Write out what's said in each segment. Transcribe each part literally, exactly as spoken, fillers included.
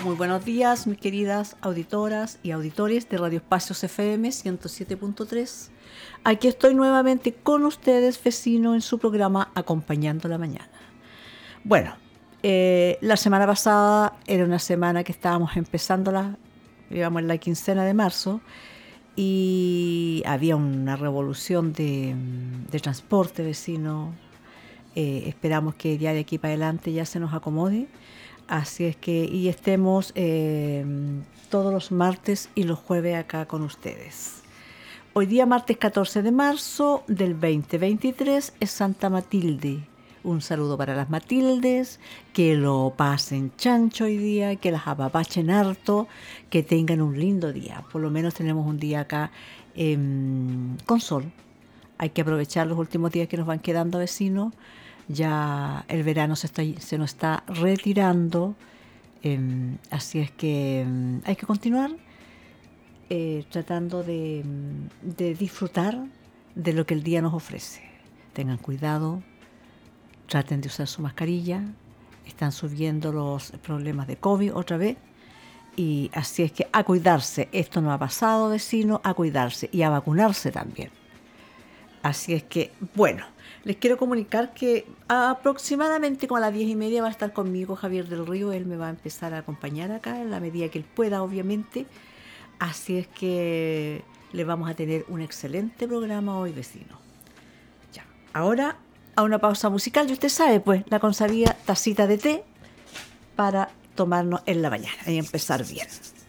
Muy buenos días, mis queridas auditoras y auditores de Radio Espacios F M ciento siete punto tres. Aquí estoy nuevamente con ustedes, vecino, en su programa Acompañando la Mañana. Bueno, eh, la semana pasada era una semana que estábamos empezándola, digamos, en la quincena de marzo, y había una revolución de, de transporte, vecino. Eh, esperamos que ya de aquí para adelante ya se nos acomode. Así es que, y estemos eh, todos los martes y los jueves acá con ustedes. Hoy día, martes catorce de marzo del veinte veintitrés, es Santa Matilde. Un saludo para las Matildes, que lo pasen chancho hoy día, que las apapachen harto, que tengan un lindo día. Por lo menos tenemos un día acá eh, con sol. Hay que aprovechar los últimos días que nos van quedando, vecinos. Ya el verano se, está, se nos está retirando, eh, así es que eh, hay que continuar eh, tratando de, de disfrutar de lo que el día nos ofrece. Tengan cuidado, traten de usar su mascarilla, están subiendo los problemas de COVID otra vez, y así es que a cuidarse. Esto no ha pasado, vecino, a cuidarse y a vacunarse también. Así es que, bueno, les quiero comunicar que aproximadamente como a las diez y media va a estar conmigo Javier del Río. Él me va a empezar a acompañar acá en la medida que él pueda, obviamente. Así es que le vamos a tener un excelente programa hoy, vecino. Ya, ahora a una pausa musical. Y usted sabe, pues, la consabida tacita de té para tomarnos en la mañana y empezar bien.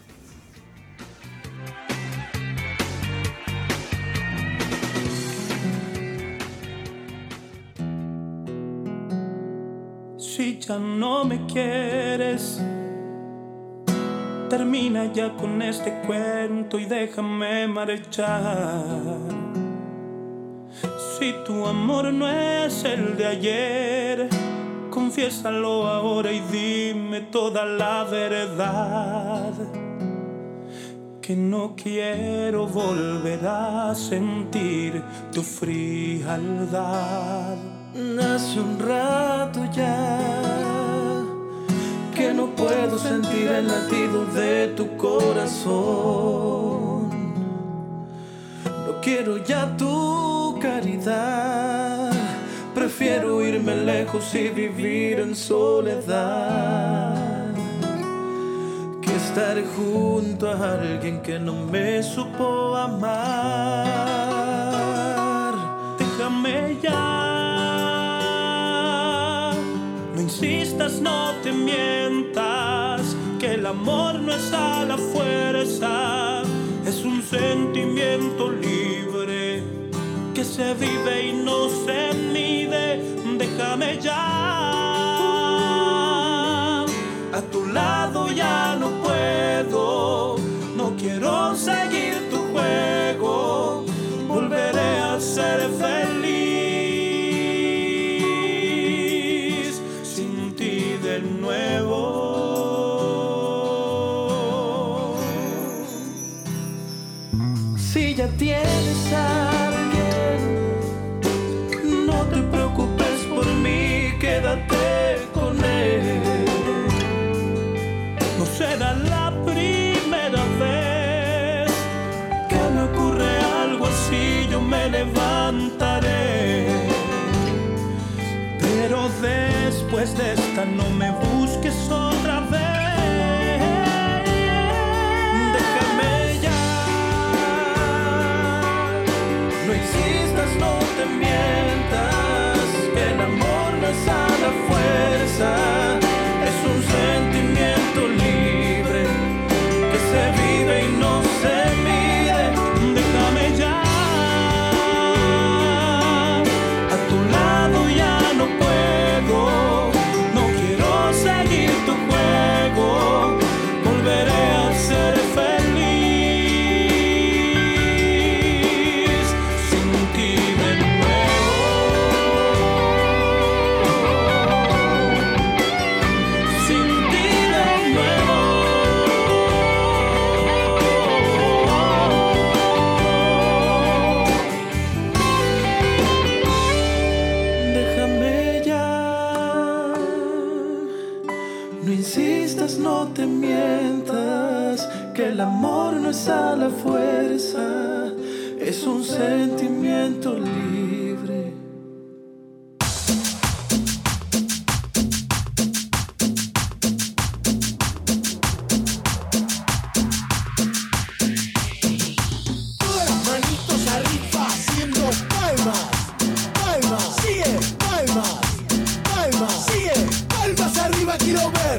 Si ya no me quieres, termina ya con este cuento y déjame marchar. Si tu amor no es el de ayer, confiésalo ahora y dime toda la verdad. Que no quiero volver a sentir tu frialdad. Hace un rato ya que no puedo sentir el latido de tu corazón. No quiero ya tu caridad, prefiero irme lejos y vivir en soledad que estar junto a alguien que no me supo amar. Déjame ya, no insistas, no te mientas, que el amor no es a la fuerza, es un sentimiento libre que se vive y no se mide. Déjame ya, a tu lado ya no puedo, no quiero seguir tu juego, volveré a ser feliz sin ti de nuevo. Si ya tienes a alguien, no te preocupes por mí, quédate con él. No será la primera vez que me ocurre algo así, yo me levantaré. Pero después de esta no me busques otra vez. Déjame ya, no insistas, no te mientas, que el amor no es a la fuerza, es un sentimiento libre que se vive y no se mide. Déjame ya, a tu lado ya no puedo, no quiero seguir tu juego, volveré a ser feliz sin ti de nuevo, sin ti de nuevo. Déjame ya, no insistas, no te mientas, que el amor no es a la fuerza, es un sentimiento libre. Todas las manitos arriba haciendo palmas, palmas, sigue, palmas, palmas, sigue, palmas arriba quiero ver.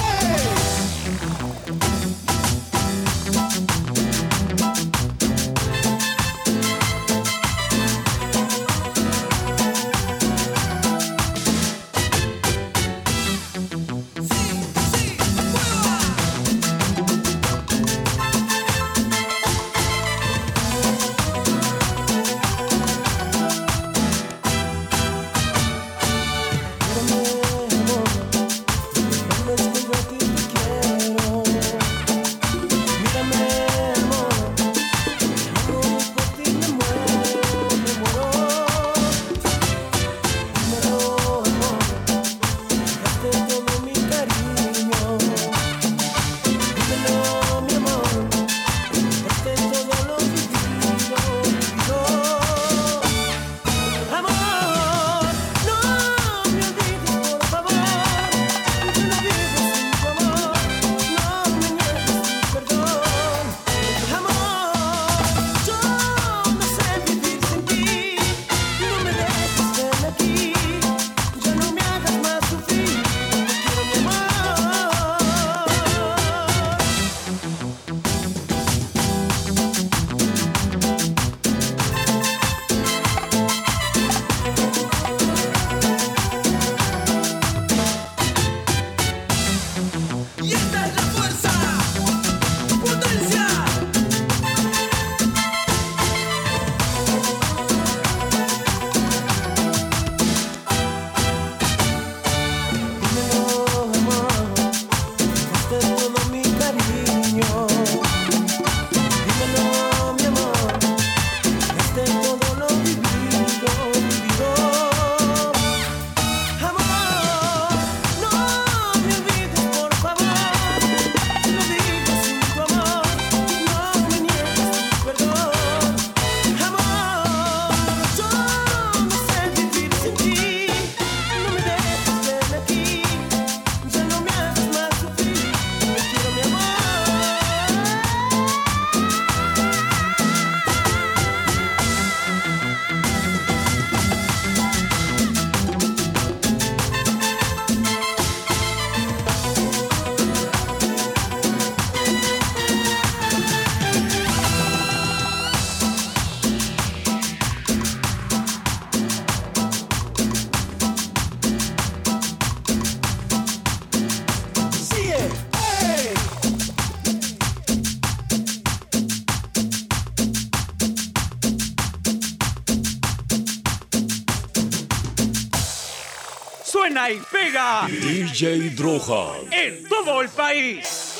Suena y pega D J Droga en todo el país.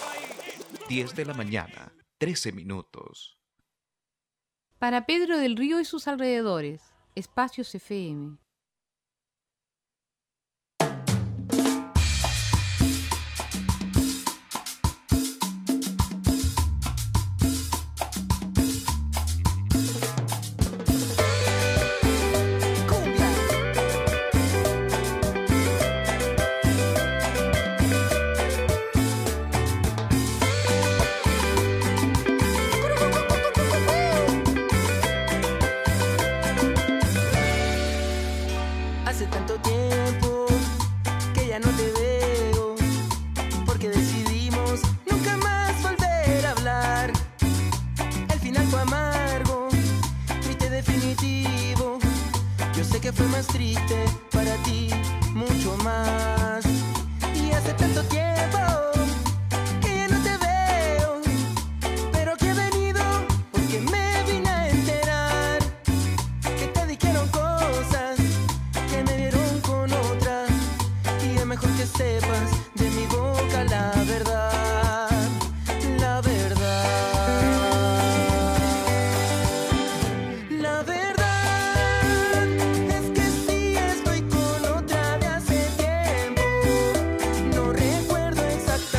diez de la mañana, trece minutos. Para Pedro del Río y sus alrededores, Espacios F M. Hace tanto tiempo que ya no te veo, porque decidimos nunca más volver a hablar. El final fue amargo, triste definitivo. Yo sé que fue más triste para ti, mucho más. Y hace tanto tiempo que ya no te veo, pero que he venido porque me vine a enterar que te dijeron cosas que me vieron con otra, y es mejor que sepas de mi boca la verdad, la verdad. La verdad es que sí estoy con otra de hace tiempo. No recuerdo exactamente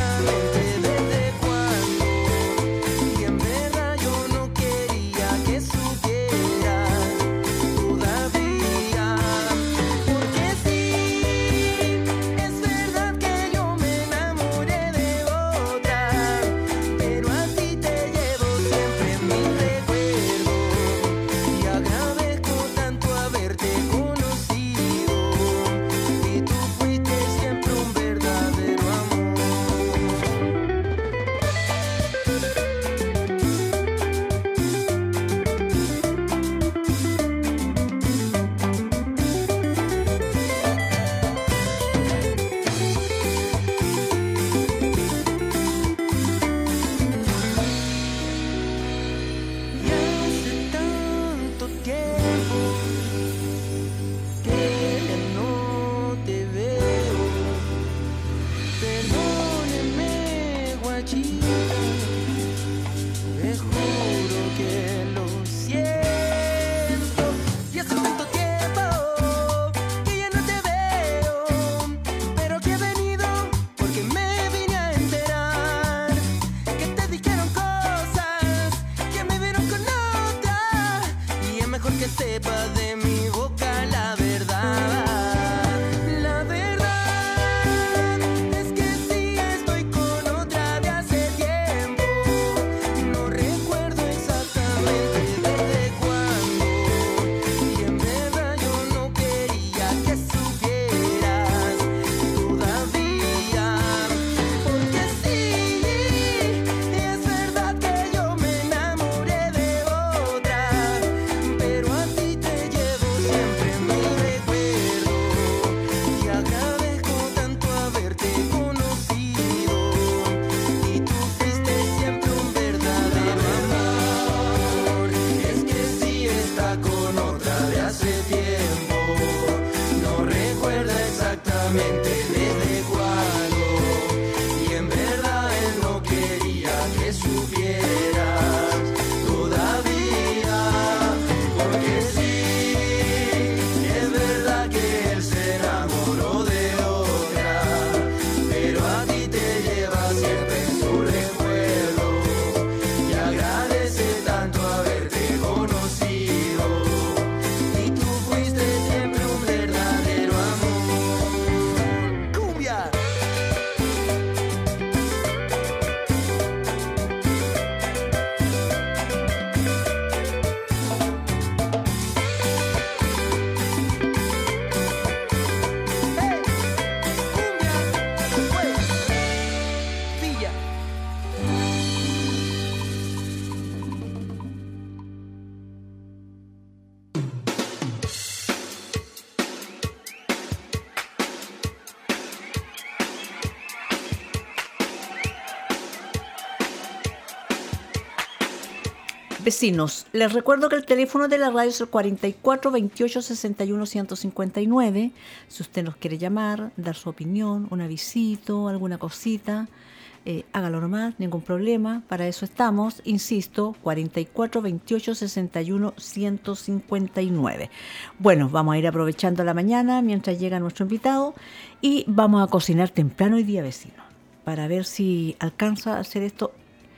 Vecinos, les recuerdo que el teléfono de la radio es el cuarenta y cuatro veintiocho sesenta y uno ciento cincuenta y nueve. Si usted nos quiere llamar, dar su opinión, una visita, alguna cosita, eh, hágalo nomás, ningún problema. Para eso estamos, insisto, cuarenta y cuatro veintiocho sesenta y uno ciento cincuenta y nueve. Bueno, vamos a ir aprovechando la mañana mientras llega nuestro invitado y vamos a cocinar temprano hoy día, vecinos, para ver si alcanza a hacer esto.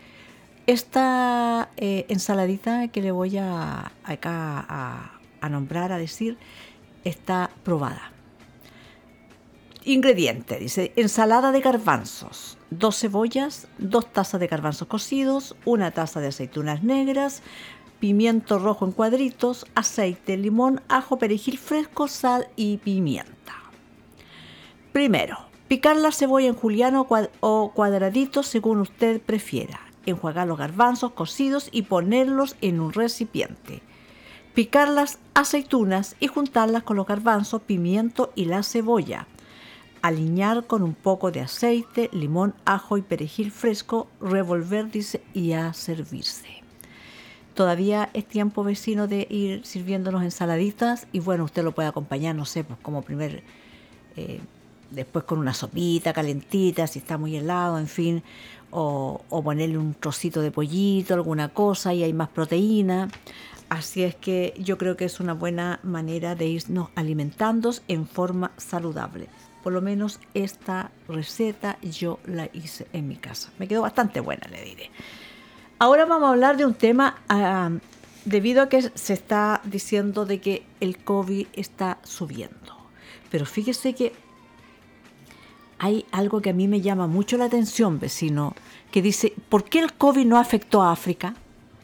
Esta eh, ensaladita que le voy a acá a, a nombrar, a decir, está probada. Ingrediente, dice, ensalada de garbanzos, dos cebollas, dos tazas de garbanzos cocidos, una taza de aceitunas negras, pimiento rojo en cuadritos, aceite, limón, ajo, perejil fresco, sal y pimienta. Primero, picar la cebolla en juliano o cuadraditos según usted prefiera. Enjuagar los garbanzos cocidos y ponerlos en un recipiente. Picar las aceitunas y juntarlas con los garbanzos, pimiento y la cebolla. Aliñar con un poco de aceite, limón, ajo y perejil fresco. Revolver, dice, y a servirse. Todavía es tiempo, vecino, de ir sirviéndonos ensaladitas. Y bueno, usted lo puede acompañar, no sé, pues como primer... Eh, después con una sopita calentita, si está muy helado, en fin... O, o ponerle un trocito de pollito, alguna cosa, y hay más proteína. Así es que yo creo que es una buena manera de irnos alimentando en forma saludable. Por lo menos esta receta yo la hice en mi casa. Me quedó bastante buena, le diré. Ahora vamos a hablar de un tema, uh, debido a que se está diciendo de que el COVID está subiendo. Pero fíjese que hay algo que a mí me llama mucho la atención, vecino, que dice, ¿por qué el COVID no afectó a África?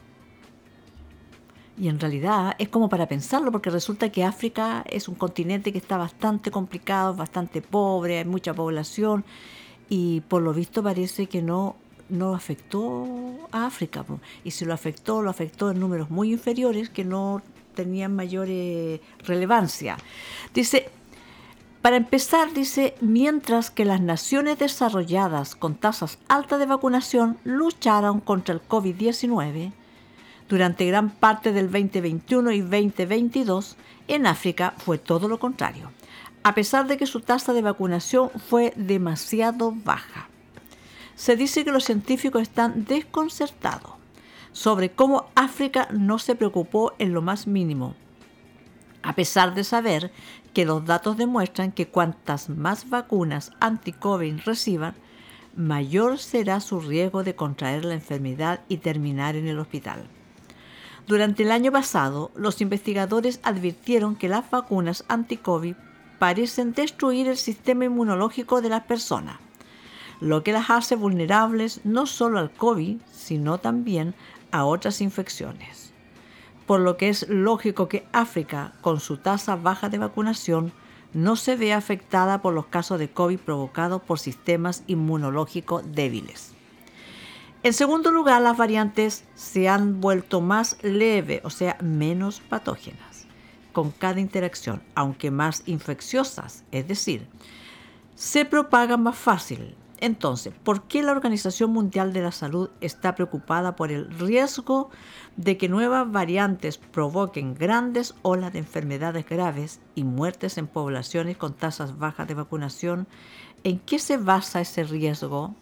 Y en realidad es como para pensarlo, porque resulta que África es un continente que está bastante complicado, bastante pobre, hay mucha población, y por lo visto parece que no, no afectó a África. Y si lo afectó, lo afectó en números muy inferiores que no tenían mayor eh, relevancia. Dice... Para empezar, dice, mientras que las naciones desarrolladas con tasas altas de vacunación lucharon contra el COVID diecinueve, durante gran parte del veinte veintiuno y veinte veintidós, en África fue todo lo contrario, a pesar de que su tasa de vacunación fue demasiado baja. Se dice que los científicos están desconcertados sobre cómo África no se preocupó en lo más mínimo, a pesar de saber que los datos demuestran que cuantas más vacunas anti-COVID reciban, mayor será su riesgo de contraer la enfermedad y terminar en el hospital. Durante el año pasado, los investigadores advirtieron que las vacunas anti-COVID parecen destruir el sistema inmunológico de las personas, lo que las hace vulnerables no solo al COVID, sino también a otras infecciones. Por lo que es lógico que África, con su tasa baja de vacunación, no se vea afectada por los casos de COVID provocados por sistemas inmunológicos débiles. En segundo lugar, las variantes se han vuelto más leves, o sea, menos patógenas, con cada interacción, aunque más infecciosas, es decir, se propagan más fácil. Entonces, ¿por qué la Organización Mundial de la Salud está preocupada por el riesgo de que nuevas variantes provoquen grandes olas de enfermedades graves y muertes en poblaciones con tasas bajas de vacunación? ¿En qué se basa ese riesgo?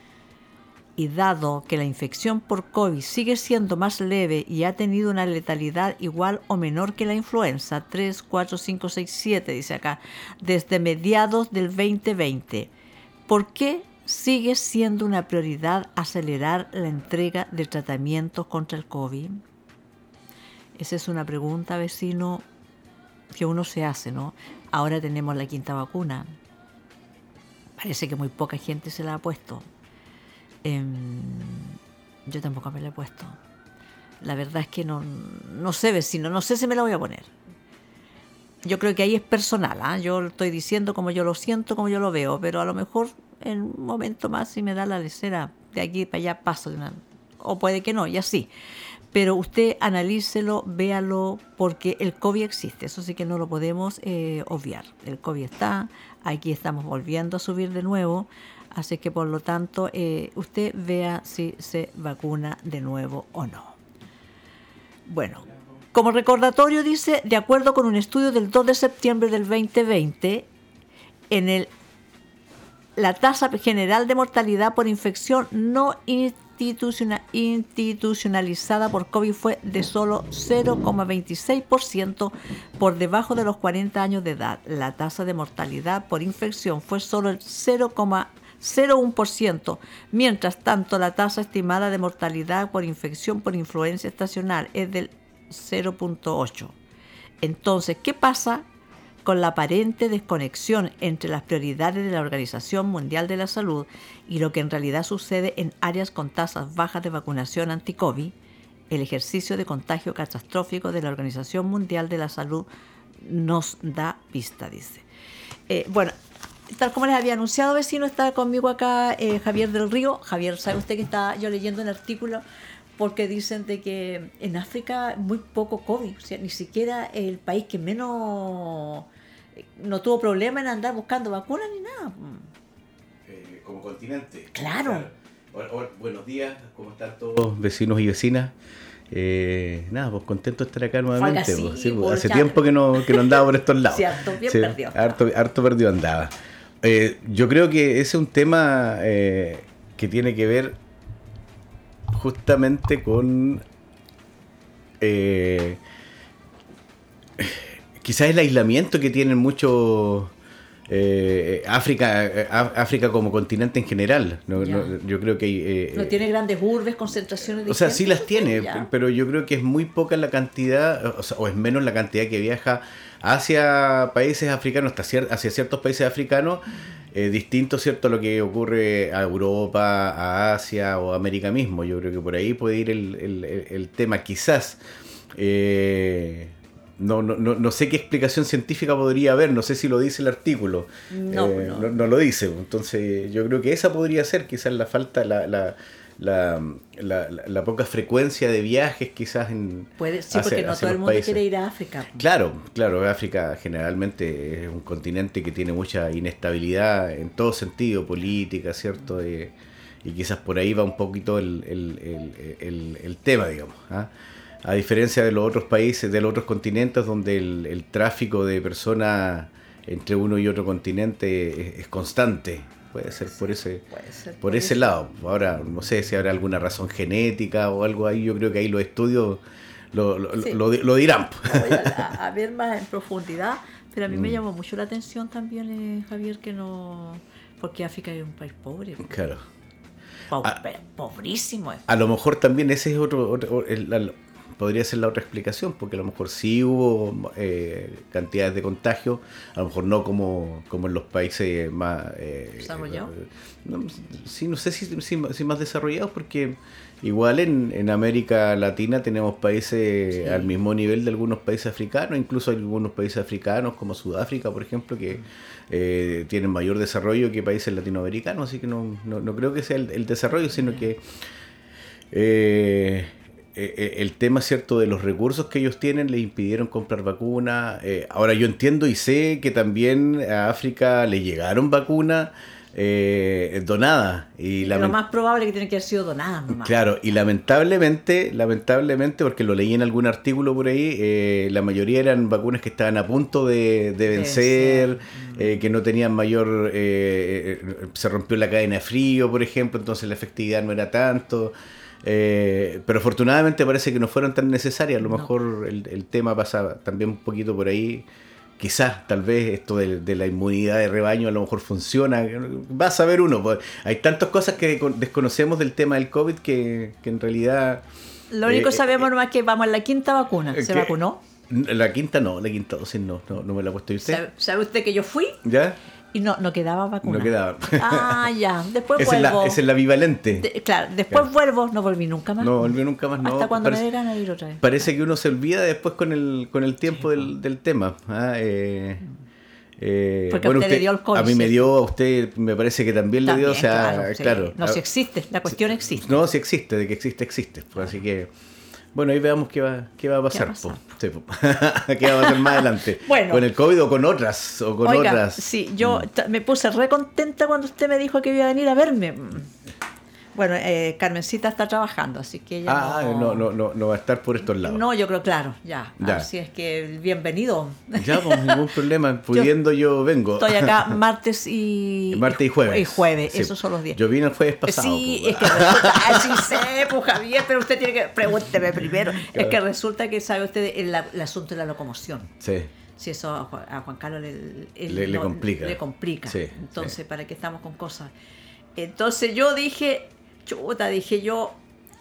Y dado que la infección por COVID sigue siendo más leve y ha tenido una letalidad igual o menor que la influenza, tres, cuatro, cinco, seis, siete, dice acá, desde mediados del veinte veinte, ¿por qué sigue siendo una prioridad acelerar la entrega de tratamientos contra el COVID? Esa es una pregunta, vecino, que uno se hace, ¿no? Ahora tenemos la quinta vacuna. Parece que muy poca gente se la ha puesto. Eh, yo tampoco me la he puesto. La verdad es que no, no sé, vecino, no sé si me la voy a poner. Yo creo que ahí es personal, ¿eh? Yo lo estoy diciendo como yo lo siento, como yo lo veo, pero a lo mejor en un momento más si me da la lecera, de aquí para allá paso de una, o puede que no, y así. Pero usted analícelo, véalo, porque el COVID existe, eso sí que no lo podemos eh, obviar. El COVID está, aquí estamos volviendo a subir de nuevo, así que por lo tanto eh, usted vea si se vacuna de nuevo o no. Bueno, como recordatorio dice, de acuerdo con un estudio del dos de septiembre del veinte veinte, en el la tasa general de mortalidad por infección no institucional, institucionalizada por COVID fue de solo cero coma veintiséis por ciento por debajo de los cuarenta años de edad. La tasa de mortalidad por infección fue solo el cero coma cero uno por ciento, mientras tanto la tasa estimada de mortalidad por infección por influenza estacional es del cero coma ocho. Entonces, ¿qué pasa con la aparente desconexión entre las prioridades de la Organización Mundial de la Salud y lo que en realidad sucede en áreas con tasas bajas de vacunación anti-COVID? El ejercicio de contagio catastrófico de la Organización Mundial de la Salud nos da pista, dice. Eh, bueno, tal como les había anunciado, vecino, está conmigo acá eh, Javier del Río. Javier, ¿sabe usted que está yo leyendo el artículo? Porque dicen de que en África muy poco COVID, o sea, ni siquiera el país que menos no tuvo problema en andar buscando vacunas ni nada. Eh, como continente. Claro. Hola, hola, buenos días, ¿cómo están todos vecinos y vecinas? Eh, nada, pues contento de estar acá nuevamente. Así, pues, sí, pues, por hace ya. tiempo que no, que no andaba por estos lados. Sí, harto, bien sí, perdido. Harto, harto perdido andaba. Eh, yo creo que ese es un tema eh, que tiene que ver justamente con eh, quizás el aislamiento que tienen muchos eh, África eh, África como continente en general. No, no, yo creo que eh, no tiene grandes urbes, concentraciones de o sea, gente, sí las tiene, ya. Pero yo creo que es muy poca la cantidad, o, sea, o es menos la cantidad que viaja hacia países africanos, hacia ciertos países africanos. Eh, distinto, ¿cierto?, a lo que ocurre a Europa, a Asia o a América mismo. Yo creo que por ahí puede ir el, el, el tema. Quizás, eh, no, no, no sé qué explicación científica podría haber, no sé si lo dice el artículo. No, eh, no. no, no lo dice. Entonces, yo creo que esa podría ser quizás la falta, la... la La, la, la, la poca frecuencia de viajes quizás en puede sí hacia, porque no todo el mundo países. Quiere ir a África. Claro, claro, África generalmente es un continente que tiene mucha inestabilidad en todo sentido, política, ¿cierto? Eh, y quizás por ahí va un poquito el, el, el, el, el tema, digamos, ¿ah? A diferencia de los otros países, de los otros continentes donde el, el tráfico de personas entre uno y otro continente es, es constante. Puede ser por ese ser por, por ese lado. Ahora, no sé si habrá alguna razón genética o algo ahí. Yo creo que ahí los estudios lo, lo, sí. lo, lo dirán. Voy a, a ver más en profundidad. Pero a mí mm. me llamó mucho la atención también, eh, Javier, que no... Porque África es un país pobre. Claro. Pobre, a, pobrísimo. Es. A lo mejor también ese es otro... otro el, el, podría ser la otra explicación, porque a lo mejor sí hubo eh, cantidades de contagio, a lo mejor no como, como en los países más... Eh, ¿Desarrollados? Eh, no, sí, no sé si, si, si más desarrollados, porque igual en, en América Latina tenemos países sí. al mismo nivel de algunos países africanos, incluso hay algunos países africanos como Sudáfrica, por ejemplo, que eh, tienen mayor desarrollo que países latinoamericanos, así que no, no, no creo que sea el, el desarrollo, sino que... Eh, el tema, cierto, de los recursos que ellos tienen les impidieron comprar vacunas. Eh, ahora yo entiendo y sé que también a África le llegaron vacunas eh, donadas. Y lament- lo más probable es que tienen que haber sido donadas nomás. Claro, y lamentablemente, lamentablemente, porque lo leí en algún artículo por ahí, eh, la mayoría eran vacunas que estaban a punto de, de vencer, eh, que no tenían mayor... Eh, se rompió la cadena de frío, por ejemplo, entonces la efectividad no era tanto... Eh, pero afortunadamente parece que no fueron tan necesarias. A lo no. mejor el, el tema pasa también un poquito por ahí. Quizás, tal vez, esto de, de la inmunidad de rebaño a lo mejor funciona. Va a saber uno. Pues, hay tantas cosas que desconocemos del tema del COVID que, que en realidad... Lo único que eh, sabemos eh, nomás es que vamos a la quinta vacuna. ¿Se que, vacunó? La quinta no, la quinta dosis no, no, no me la ha puesto usted. ¿Sabe, ¿Sabe usted que yo fui? ¿Ya? Y no, no quedaba vacuna. No quedaba. Ah, ya. Después esa vuelvo. Es la, esa es la bivalente. De, claro, después claro. vuelvo, no volví nunca más. No volví nunca más, no. Hasta cuando parece, me dieran a ir otra vez. Parece que uno se olvida después con el con el tiempo sí, del, del tema. Ah, eh, eh, Porque bueno, a usted, usted le dio alcohol. A mí me dio, a usted me parece que también, también le dio, o sea, claro. Sí. claro no, si existe, la cuestión existe. No, si existe, de que existe, existe. Pues, así que... Bueno, ahí veamos qué va, qué va a pasar. ¿Qué va a pasar? Sí, ¿qué va a pasar más adelante? Bueno, con el COVID o con otras. O con oiga, otras. Sí, yo mm. me puse re contenta cuando usted me dijo que iba a venir a verme. Bueno, eh, Carmencita está trabajando, así que ella Ah, no, no, no, no va a estar por estos lados. No, yo creo, claro, ya. Ya. Así es que bienvenido. Ya, pues ningún problema. Pudiendo yo, yo vengo. Estoy acá martes y... Martes y jueves. Y jueves, Sí. esos son los días. Yo vine el jueves pasado. Sí, pues. es que resulta... Ah, sí sé, pues Javier, pero usted tiene que... Pregúnteme primero. Claro. Es que resulta que, sabe usted, el, el asunto de la locomoción. Sí. Si eso a Juan, a Juan Carlos le, él Le- le no- complica. Le complica. Sí, Entonces, sí. ¿para qué estamos con cosas? Entonces yo dije, chuta, dije yo,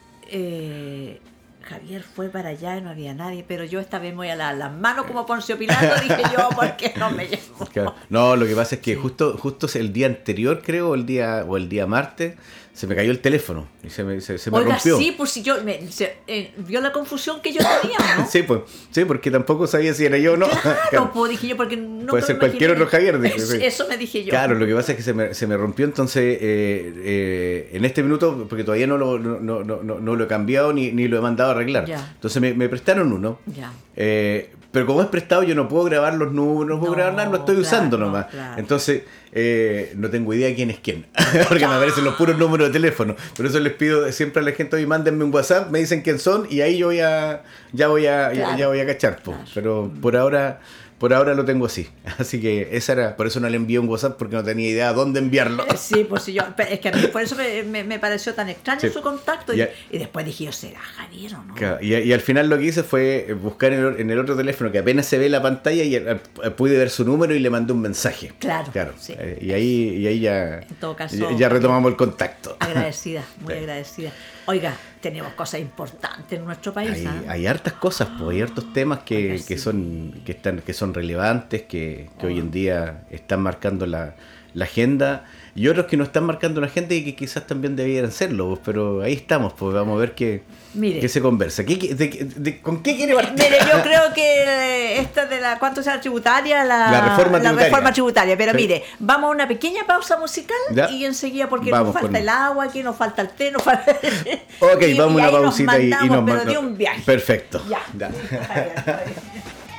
eh, Javier fue para allá y no había nadie, pero yo esta vez me voy a la- las manos como Poncio Pilato, dije yo, porque no me llevo. Claro. No, lo que pasa es que justo justo el día anterior, creo, o el día o el día martes, se me cayó el teléfono y se me, se, se me Oiga, rompió. sí, pues si yo, me, se, eh, vio la confusión que yo tenía, ¿no? Sí, pues, sí, porque tampoco sabía si era yo o no. Claro, pues dije yo, porque no Puede me ser cualquier imaginé. otro Javier, dije, Eso, sí. eso me dije yo. Claro, lo que pasa es que se me, se me rompió, entonces eh, eh, en este minuto, porque todavía no lo, no, no, no, no lo he cambiado ni, ni lo he mandado a arreglar. Ya. Entonces me, me prestaron uno. Ya. Eh, pero como es prestado, yo no puedo grabar los números, no puedo No, grabar nada, lo estoy claro, usando no, nomás. claro. Entonces, eh, no tengo idea quién es quién, porque me aparecen los puros números de teléfono. Por eso les pido siempre a la gente, hoy mándenme un WhatsApp, me dicen quién son y ahí yo voy a, ya voy a, ya- Claro. ya voy a cachar. Po. Claro. Pero por ahora, por ahora lo tengo así. Así que esa era, por eso no le envié un WhatsApp, porque no tenía idea a dónde enviarlo. Sí, pues si yo, es que a mí por eso me, me, me pareció tan extraño Sí. su contacto y, Ya. y después dije yo, ¿será Javier o no? Claro, y, y al final lo que hice fue buscar en el, en el otro teléfono que apenas se ve la pantalla y eh, pude ver su número y le mandé un mensaje. Claro, Claro. sí. Eh, y ahí, y ahí ya, En todo caso, ya, ya retomamos el contacto. Agradecida, muy Sí. agradecida. Oiga, tenemos cosas importantes en nuestro país. Hay, ¿ah? hay hartas cosas, pues, hay hartos temas que, Oiga, que sí. son que están que son relevantes, que, que Oh. hoy en día están marcando la, la agenda, y otros que no están marcando la agenda y que quizás también debieran serlo, pues, pero ahí estamos, pues vamos a ver qué, Mire. qué se conversa. ¿Qué- qué- de- de- ¿Con qué quiere partir? Mire, yo creo que eh, esta de la, ¿cuánto sea la tributaria? La, La reforma la tributaria. reforma tributaria. Pero Sí. mire, vamos a una pequeña pausa musical Ya. y enseguida, porque Vamos nos falta con- el agua, aquí nos falta el té, nos falta... Ok, y, vamos y a ahí una nos pausita y, y mandamos, nos pero manda- de un viaje. Perfecto. Ya. Ya. Javier, Javier.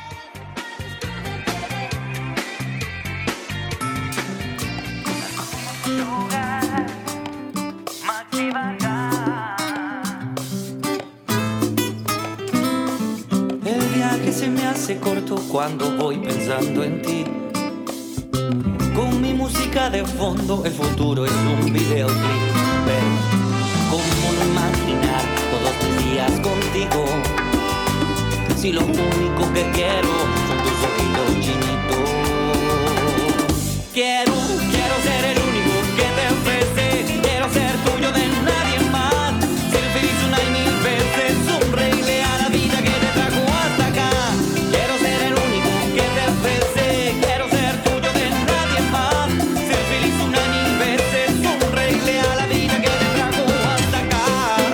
El viaje se me hace corto cuando voy pensando en ti. Con mi música de fondo, el futuro es un videoclip. Pero, ¿cómo no imaginar todos mis días contigo? Si lo único que quiero son tus ojitos chinitos. Quiero, quiero ser el único que te ofrece. Quiero ser tuyo de nadie más. Ser feliz una y mil veces. Sonreírle a la vida que te trajo hasta acá. Quiero ser el único que te ofrece. Quiero ser tuyo de nadie más. Ser feliz una y mil veces. Sonreírle a la vida que te trajo hasta acá.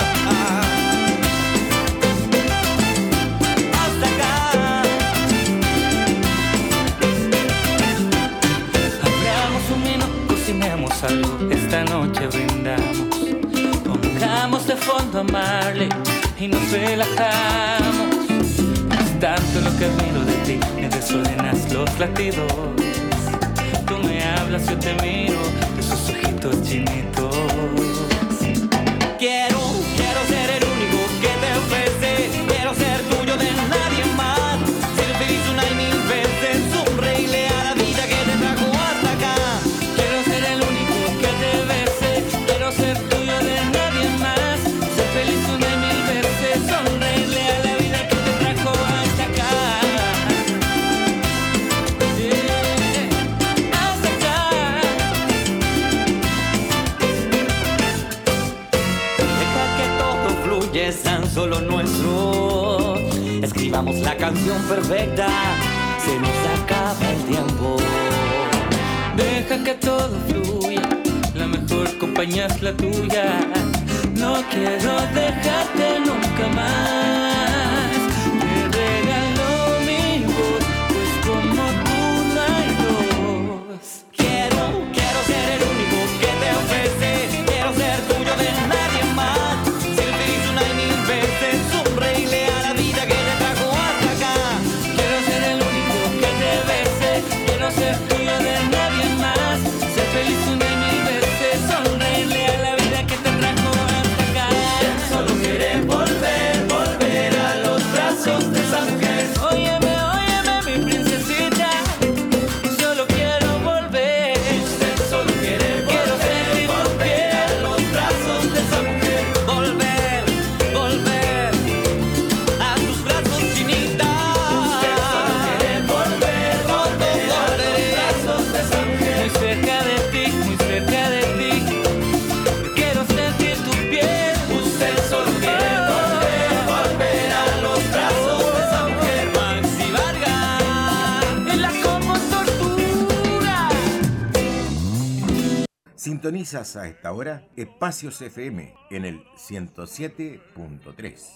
Hasta acá. Hablamos un minuto, cocinemos algo, esta noche brindamos. Pongamos de fondo a Marley y nos relajamos. Es tanto lo que admiro de ti, me desordenas los latidos. Tú me hablas, yo te miro, esos ojitos chinitos. Quiero, quiero ser el único que te ofrece. Quiero ser tuyo de nadie más. Ser feliz una y mil veces. Sonreírle a la vida que te trajo hasta acá. Quiero ser el único que te bese. Quiero ser tuyo de nadie más. Ser feliz una y mil veces. Sonreírle a la vida que te trajo hasta acá. Yeah, hasta acá. Deja que todo fluya, es tan solo nuestro. Escribamos la canción perfecta, se nos acaba el tiempo. Deja que todo fluya, la mejor compañía es la tuya. No quiero dejarte nunca más. Te regalo mi voz, pues como tú no hay dos. Quiero, quiero ser el único que te ofrece. Quiero ser tuyo de nadie más. Ser feliz una y mil veces. Sonreírle a la vida que te trajo hasta acá. Quiero ser el único que te bese. Quiero ser tuyo de nadie más. Ser feliz una y mil veces. Sonreírle a la vida que te trajo Sintonizas a esta hora Espacios F M en el ciento siete punto tres.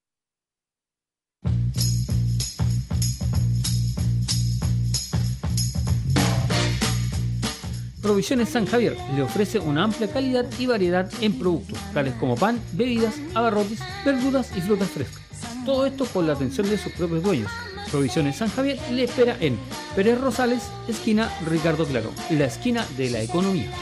Provisiones San Javier le ofrece una amplia calidad y variedad en productos, tales como pan, bebidas, abarrotes, verduras y frutas frescas. Todo esto con la atención de sus propios dueños. Provisiones San Javier le espera en Pérez Rosales, esquina Ricardo Claro, la esquina de la economía.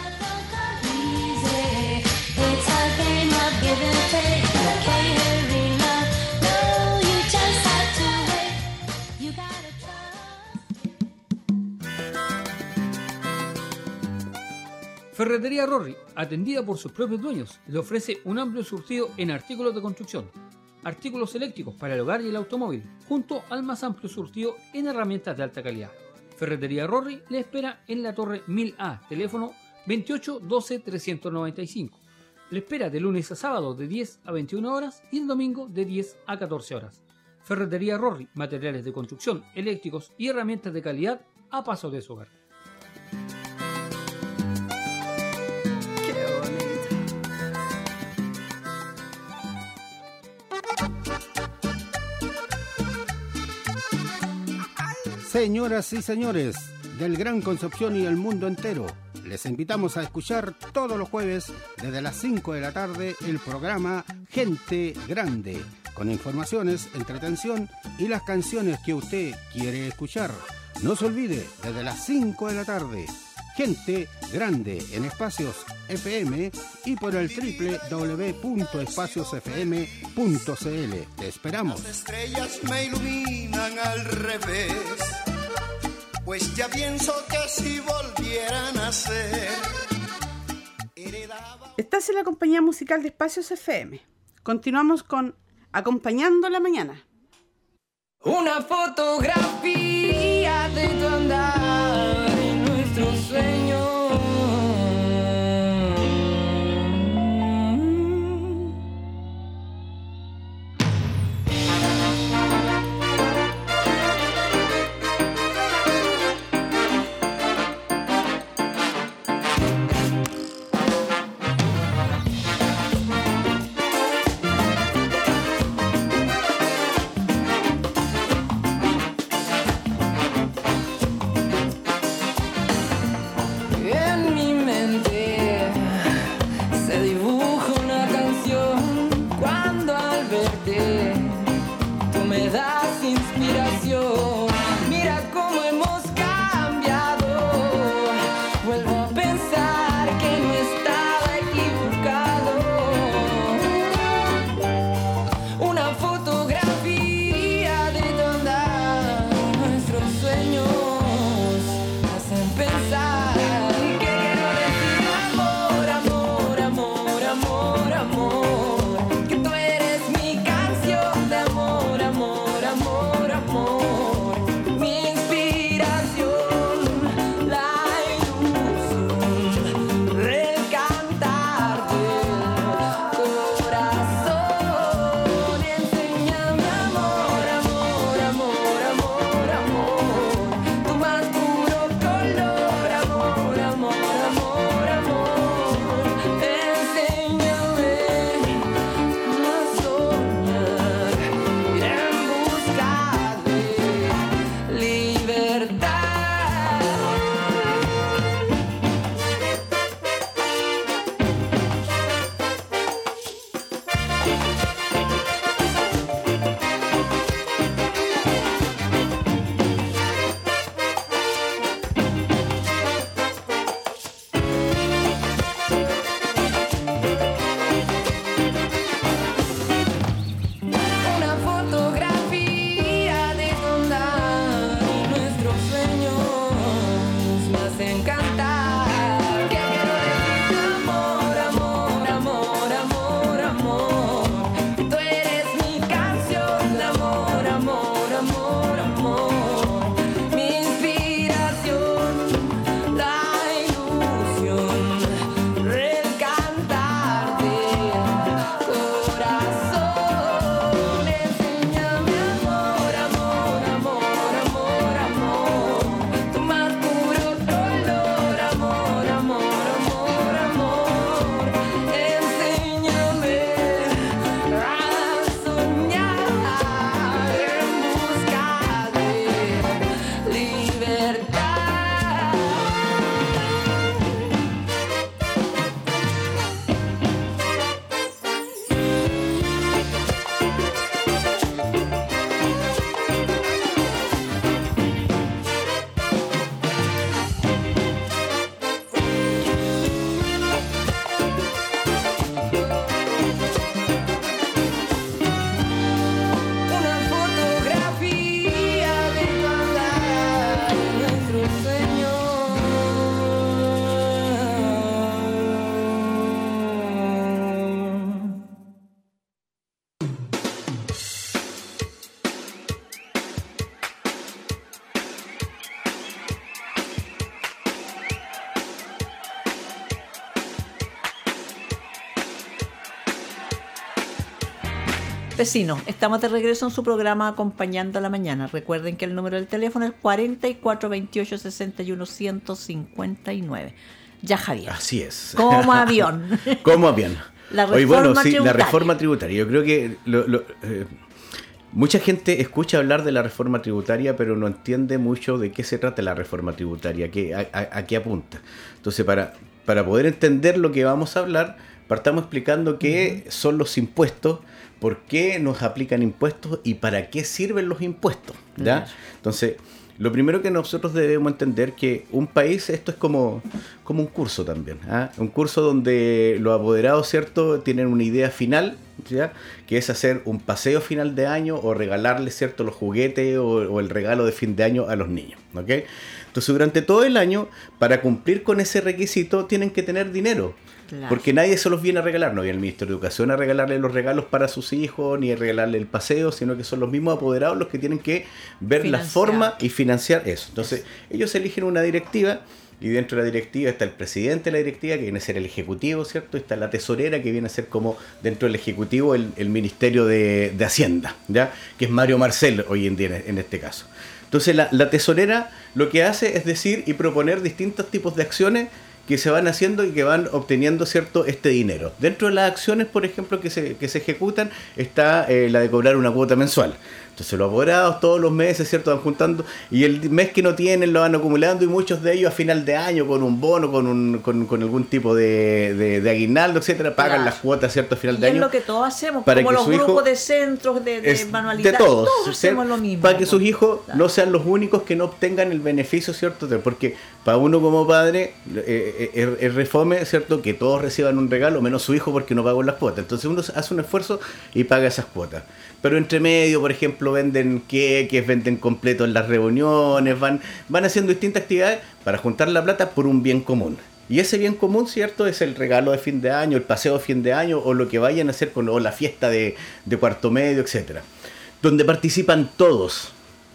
Ferretería Rory, atendida por sus propios dueños, le ofrece un amplio surtido en artículos de construcción, artículos eléctricos para el hogar y el automóvil, junto al más amplio surtido en herramientas de alta calidad. Ferretería Rory le espera en la Torre mil A, teléfono veintiocho doce trescientos noventa y cinco. Le espera de lunes a sábado de diez a veintiuna horas y el domingo de diez a catorce horas. Ferretería Rory, materiales de construcción, eléctricos y herramientas de calidad a paso de su hogar. Señoras y señores del Gran Concepción y el mundo entero, les invitamos a escuchar todos los jueves desde las cinco de la tarde el programa Gente Grande, con informaciones, entretención y las canciones que usted quiere escuchar. No se olvide, desde las cinco de la tarde, Gente Grande en Espacios F M y por el doble u doble u doble u punto espacios f m punto c l. Te esperamos. Las estrellas me iluminan al revés, pues ya pienso que si volvieran a ser. Heredaba... Estás en la compañía musical de Espacios F M. Continuamos con Acompañando la Mañana. Una fotografía de tu andar en nuestros sueños. Vecino, estamos de regreso en su programa Acompañando a la Mañana. Recuerden que el número del teléfono es cuarenta y cuatro veintiocho sesenta y uno ciento cincuenta y nueve. Ya, Javier. Así es. Como avión. Como avión. La reforma Hoy, bueno, sí, tributaria. la reforma tributaria. Yo creo que lo, lo, eh, mucha gente escucha hablar de la reforma tributaria, pero no entiende mucho de qué se trata la reforma tributaria, qué, a, a, a qué apunta. Entonces, para, para poder entender lo que vamos a hablar, partamos explicando qué uh-huh. son los impuestos, por qué nos aplican impuestos y para qué sirven los impuestos, ¿ya? Uh-huh. Entonces, lo primero que nosotros debemos entender que un país, esto es como, como un curso también, ¿ah? Un curso donde los apoderados, ¿cierto?, tienen una idea final, ¿ya?, que es hacer un paseo final de año o regalarle, ¿cierto?, los juguetes o, o el regalo de fin de año a los niños, ¿ok? Entonces, durante todo el año, para cumplir con ese requisito, tienen que tener dinero. Claro. Porque nadie se los viene a regalar, no viene el Ministerio de Educación a regalarle los regalos para sus hijos, ni a regalarle el paseo, sino que son los mismos apoderados los que tienen que ver financiar. La forma y financiar eso. Entonces, ellos eligen una directiva, y dentro de la directiva está el presidente de la directiva, que viene a ser el ejecutivo, ¿cierto? Está la tesorera, que viene a ser como dentro del ejecutivo el, el Ministerio de, de Hacienda, ¿ya?, que es Mario Marcel hoy en día en este caso. Entonces, la, la tesorera lo que hace es decir y proponer distintos tipos de acciones que se van haciendo y que van obteniendo, ¿cierto?, este dinero. Dentro de las acciones, por ejemplo, que se, que se ejecutan, está eh, la de cobrar una cuota mensual. Entonces los apoderados todos los meses, ¿cierto?, van juntando, y el mes que no tienen lo van acumulando, y muchos de ellos a final de año con un bono, con un con, con algún tipo de, de, de aguinaldo, etcétera, pagan claro. las cuotas, ¿cierto?, a final y de año. Es lo que todos hacemos, como los grupos hijo, de centros, de, de manualidades, de todos, todos hacemos lo mismo. Para que sus hijos claro. no sean los únicos que no obtengan el beneficio, ¿cierto?, porque para uno como padre eh, es, es refome, ¿cierto?, que todos reciban un regalo, menos su hijo porque no pagó las cuotas. Entonces uno hace un esfuerzo y paga esas cuotas. Pero entre medio, por ejemplo, venden queques, venden completos en las reuniones, van, van haciendo distintas actividades para juntar la plata por un bien común. Y ese bien común, ¿cierto?, es el regalo de fin de año, el paseo de fin de año, o lo que vayan a hacer con o la fiesta de, de cuarto medio, etcétera. Donde participan todos,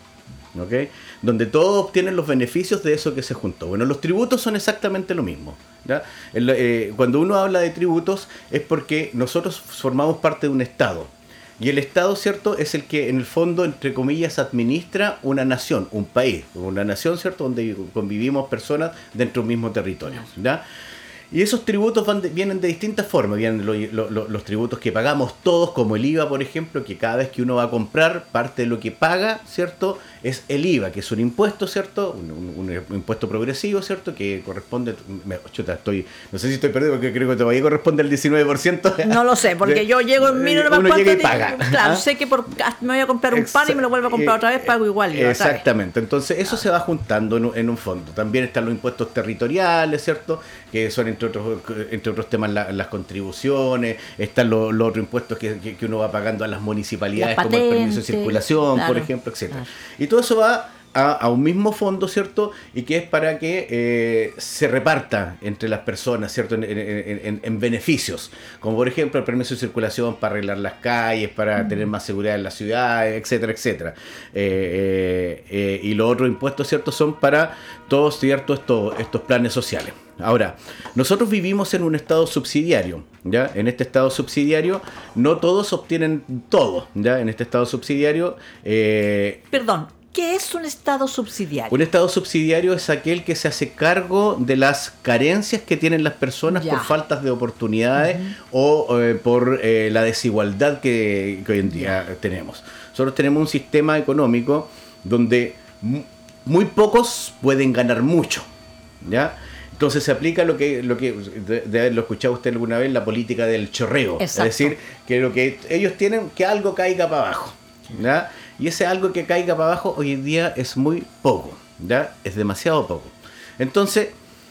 ¿ok? Donde todos obtienen los beneficios de eso que se juntó. Bueno, los tributos son exactamente lo mismo, ¿ya? El, eh, cuando uno habla de tributos es porque nosotros formamos parte de un Estado. Y el Estado, ¿cierto?, es el que en el fondo, entre comillas, administra una nación, un país, una nación, ¿cierto?, donde convivimos personas dentro de un mismo territorio, ¿ya? Y esos tributos van de, vienen de distintas formas. Vienen lo, lo, lo, los tributos que pagamos todos, como el I V A, por ejemplo, que cada vez que uno va a comprar, parte de lo que paga, ¿cierto?, es el I V A, que es un impuesto, ¿cierto?, un, un, un impuesto progresivo, ¿cierto?, que corresponde, me, chuta, estoy, no sé si estoy perdido porque creo que todavía corresponde al diecinueve por ciento. No lo sé, porque de, yo llego en miro uno más llega y paga. Claro, ¿Ah? sé que por, me voy a comprar un Exa- pan y me lo vuelvo a comprar otra vez, pago igual. Exactamente, entonces eso ah. se va juntando en un, en un fondo. También están los impuestos territoriales, ¿cierto?, que son entre otros entre otros temas la, las contribuciones, están los, los otros impuestos que, que, que uno va pagando a las municipalidades, las como patentes, el permiso de circulación, claro, por ejemplo, etcétera. Claro. Y todo eso va a, a un mismo fondo, ¿cierto?, y que es para que eh, se reparta entre las personas, ¿cierto?, en, en, en, en beneficios, como por ejemplo el permiso de circulación para arreglar las calles, para mm. tener más seguridad en las ciudades, etcétera, etcétera. Eh, eh, eh, y los otros impuestos, ¿cierto?, son para todos, ¿cierto?, estos, estos planes sociales. Ahora, nosotros vivimos en un estado subsidiario, ¿ya? En este estado subsidiario no todos obtienen todo, ¿ya? En este estado subsidiario... Eh, Perdón, ¿qué es un estado subsidiario? Un estado subsidiario es aquel que se hace cargo de las carencias que tienen las personas ya. por faltas de oportunidades uh-huh. o eh, por eh, la desigualdad que, que hoy en día ya. tenemos. Nosotros tenemos un sistema económico donde m- muy pocos pueden ganar mucho, ¿ya? Entonces se aplica lo que, lo que de, de haberlo escuchado usted alguna vez, la política del chorreo. Exacto. Es decir, que lo que ellos tienen, que algo caiga para abajo, ¿ya? Y ese algo que caiga para abajo hoy en día es muy poco, ¿ya? Es demasiado poco. Entonces,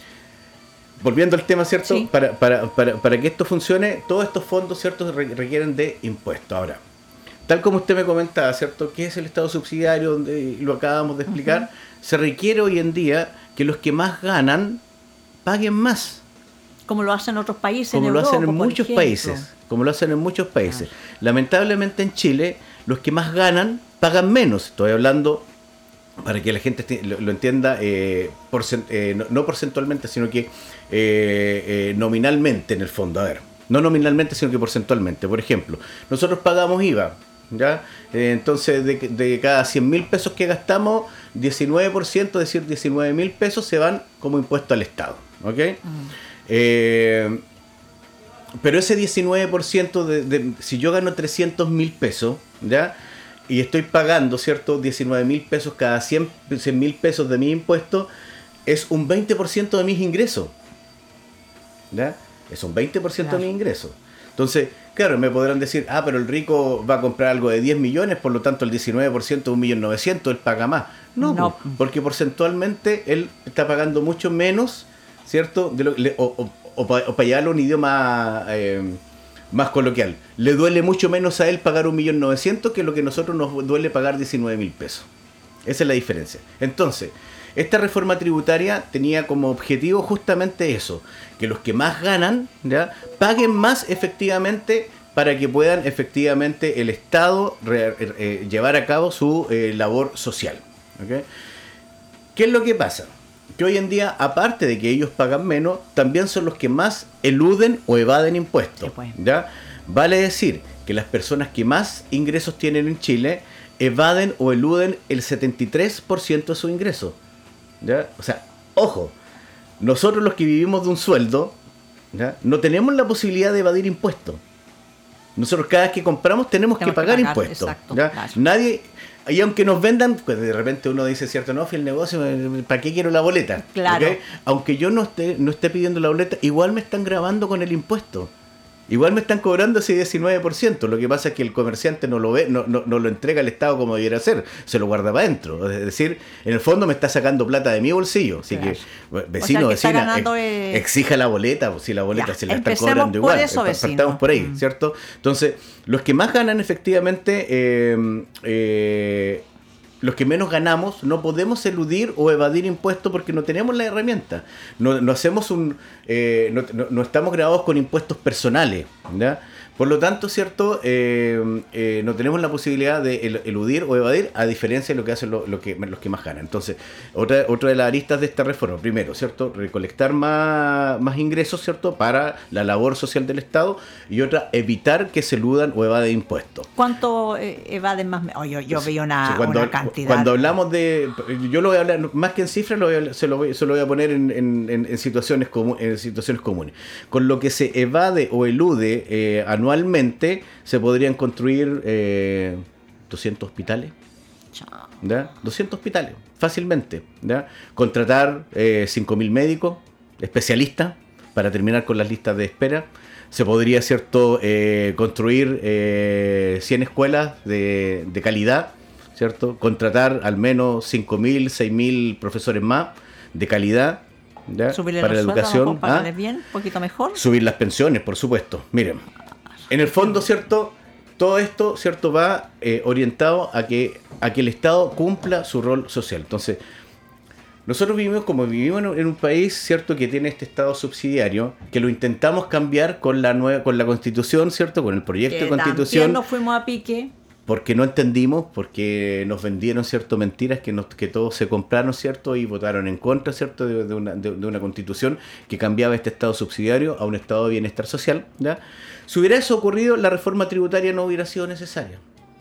volviendo al tema, ¿cierto? Sí. Para, para, para, para que esto funcione, todos estos fondos, ¿cierto?, requieren de impuestos. Ahora, tal como usted me comentaba, ¿cierto?, ¿qué es el estado subsidiario? Donde lo acabamos de explicar. Uh-huh. Se requiere hoy en día que los que más ganan paguen más. Como lo hacen en otros países, como en lo Europa, hacen en muchos ejemplo. países, como lo hacen en muchos países. Ah. Lamentablemente en Chile, los que más ganan pagan menos. Estoy hablando, para que la gente lo, lo entienda, eh, porcent, eh, no, no porcentualmente, sino que eh, eh, nominalmente en el fondo. A ver, No nominalmente, sino que porcentualmente. Por ejemplo, nosotros pagamos I V A, ¿ya? Eh, entonces, de, de cada cien mil pesos que gastamos, diecinueve por ciento, es decir, diecinueve mil pesos se van como impuesto al Estado. ¿Ok? Mm. Eh, pero ese diecinueve por ciento, de, de, si yo gano trescientos mil pesos, ¿ya? Y estoy pagando, ¿cierto?, diecinueve mil pesos cada cien mil pesos de mis impuestos, es un veinte por ciento de mis ingresos. ¿Ya? Es un veinte por ciento claro. de mis ingresos. Entonces, claro, me podrán decir, ah, pero el rico va a comprar algo de diez millones, por lo tanto el diecinueve por ciento de un millón novecientos, él paga más. No, no. Porque porcentualmente él está pagando mucho menos, ¿cierto? De lo, le, o, o, o, para, o para llevarlo a un idioma eh, más coloquial. Le duele mucho menos a él pagar un millón novecientos que lo que a nosotros nos duele pagar diecinueve mil pesos. Esa es la diferencia. Entonces, esta reforma tributaria tenía como objetivo justamente eso, que los que más ganan, ¿ya?, paguen más efectivamente para que puedan efectivamente el Estado re, eh, llevar a cabo su eh, labor social. ¿Okay? ¿Qué es lo que pasa? Que hoy en día, aparte de que ellos pagan menos, también son los que más eluden o evaden impuestos. Sí, pues. ¿Ya? Vale decir que las personas que más ingresos tienen en Chile evaden o eluden el setenta y tres por ciento de sus ingresos. ¿Ya? O sea, ojo, nosotros los que vivimos de un sueldo, ¿ya?, no tenemos la posibilidad de evadir impuestos. Nosotros cada vez que compramos tenemos, tenemos que, pagar que pagar impuestos. Exacto, ¿ya? Claro. Nadie, y aunque nos vendan, pues de repente uno dice, cierto, no, fui el negocio, ¿para qué quiero la boleta? Claro. ¿Okay? Aunque yo no esté, no esté pidiendo la boleta, igual me están grabando con el impuesto. Igual me están cobrando ese diecinueve por ciento. Lo que pasa es que el comerciante no lo ve, no, no, no lo entrega al Estado como debiera ser, se lo guarda para adentro. Es decir, en el fondo me está sacando plata de mi bolsillo. Así claro. que, vecino, o sea, que vecina, ex, es... exija la boleta, si la boleta ya, se la están cobrando igual. Eso, partamos por ahí, mm. ¿cierto? Entonces, los que más ganan efectivamente, eh, eh, los que menos ganamos, no podemos eludir o evadir impuestos porque no tenemos la herramienta. No, no hacemos un, eh, no, no, no estamos grabados con impuestos personales, ¿ya? Por lo tanto, ¿cierto? Eh, eh, no tenemos la posibilidad de el, eludir o evadir, a diferencia de lo que hacen lo, lo que, los que más ganan. Entonces, otra, otra de las aristas de esta reforma, primero, ¿cierto?, recolectar más, más ingresos, ¿cierto?, para la labor social del Estado, y otra, evitar que se eludan o evaden impuestos. ¿Cuánto eh, evaden más? Oh, yo yo veo una, sí, cuando, una cantidad. Cuando hablamos de... Yo lo voy a hablar, más que en cifras, lo voy a, se, lo voy, se lo voy a poner en, en, en, en, situaciones, comu, en situaciones comunes. Con lo que se evade o elude eh, anualmente, se podrían construir eh, doscientos hospitales. ¿Ya? doscientos hospitales, fácilmente. ¿Ya? Contratar eh, cinco mil médicos, especialistas, para terminar con las listas de espera. Se podría, ¿cierto?, eh, construir eh, cien escuelas de, de calidad, ¿cierto? Contratar al menos cinco mil, seis mil profesores más de calidad. ¿Ya? Subirle para la educación, ¿ah? bien, un poquito mejor. Subir las pensiones, por supuesto. Miren, en el fondo, ¿cierto?, todo esto, ¿cierto?, va eh, orientado a que, a que el Estado cumpla su rol social. Entonces, nosotros vivimos como vivimos en un país, ¿cierto?, que tiene este Estado subsidiario, que lo intentamos cambiar con la nueva, con la Constitución, ¿cierto?, con el proyecto que de Constitución. También nos fuimos a pique. Porque no entendimos, porque nos vendieron, ¿cierto?, mentiras que, nos, que todos se compraron, ¿cierto?, y votaron en contra, ¿cierto?, de, de, una, de, de una Constitución que cambiaba este Estado subsidiario a un Estado de bienestar social, ¿ya? Si hubiera eso ocurrido, la reforma tributaria no hubiera sido necesaria.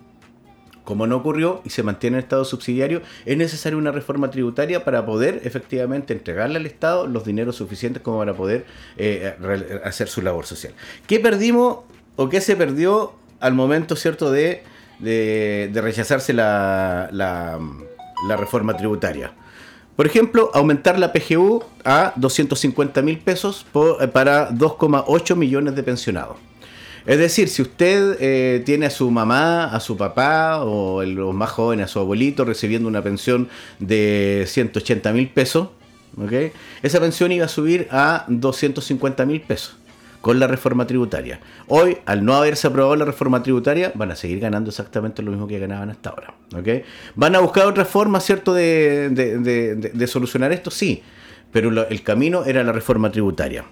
Como no ocurrió y se mantiene el Estado subsidiario, es necesaria una reforma tributaria para poder efectivamente entregarle al Estado los dineros suficientes como para poder eh, hacer su labor social. ¿Qué perdimos o qué se perdió al momento, ¿cierto?, de... De, de rechazarse la, la, la reforma tributaria? Por ejemplo, aumentar la P G U a doscientos cincuenta mil pesos por, para dos coma ocho millones de pensionados. Es decir, si usted eh, tiene a su mamá, a su papá o el, los más jóvenes, a su abuelito recibiendo una pensión de ciento ochenta mil pesos, ¿okay?, esa pensión iba a subir a doscientos cincuenta mil pesos. Con la reforma tributaria. Hoy, al no haberse aprobado la reforma tributaria, van a seguir ganando exactamente lo mismo que ganaban hasta ahora. ¿Okay? ¿Van a buscar otra forma, cierto, de, de, de, de, de solucionar esto? Sí, pero lo, el camino era la reforma tributaria.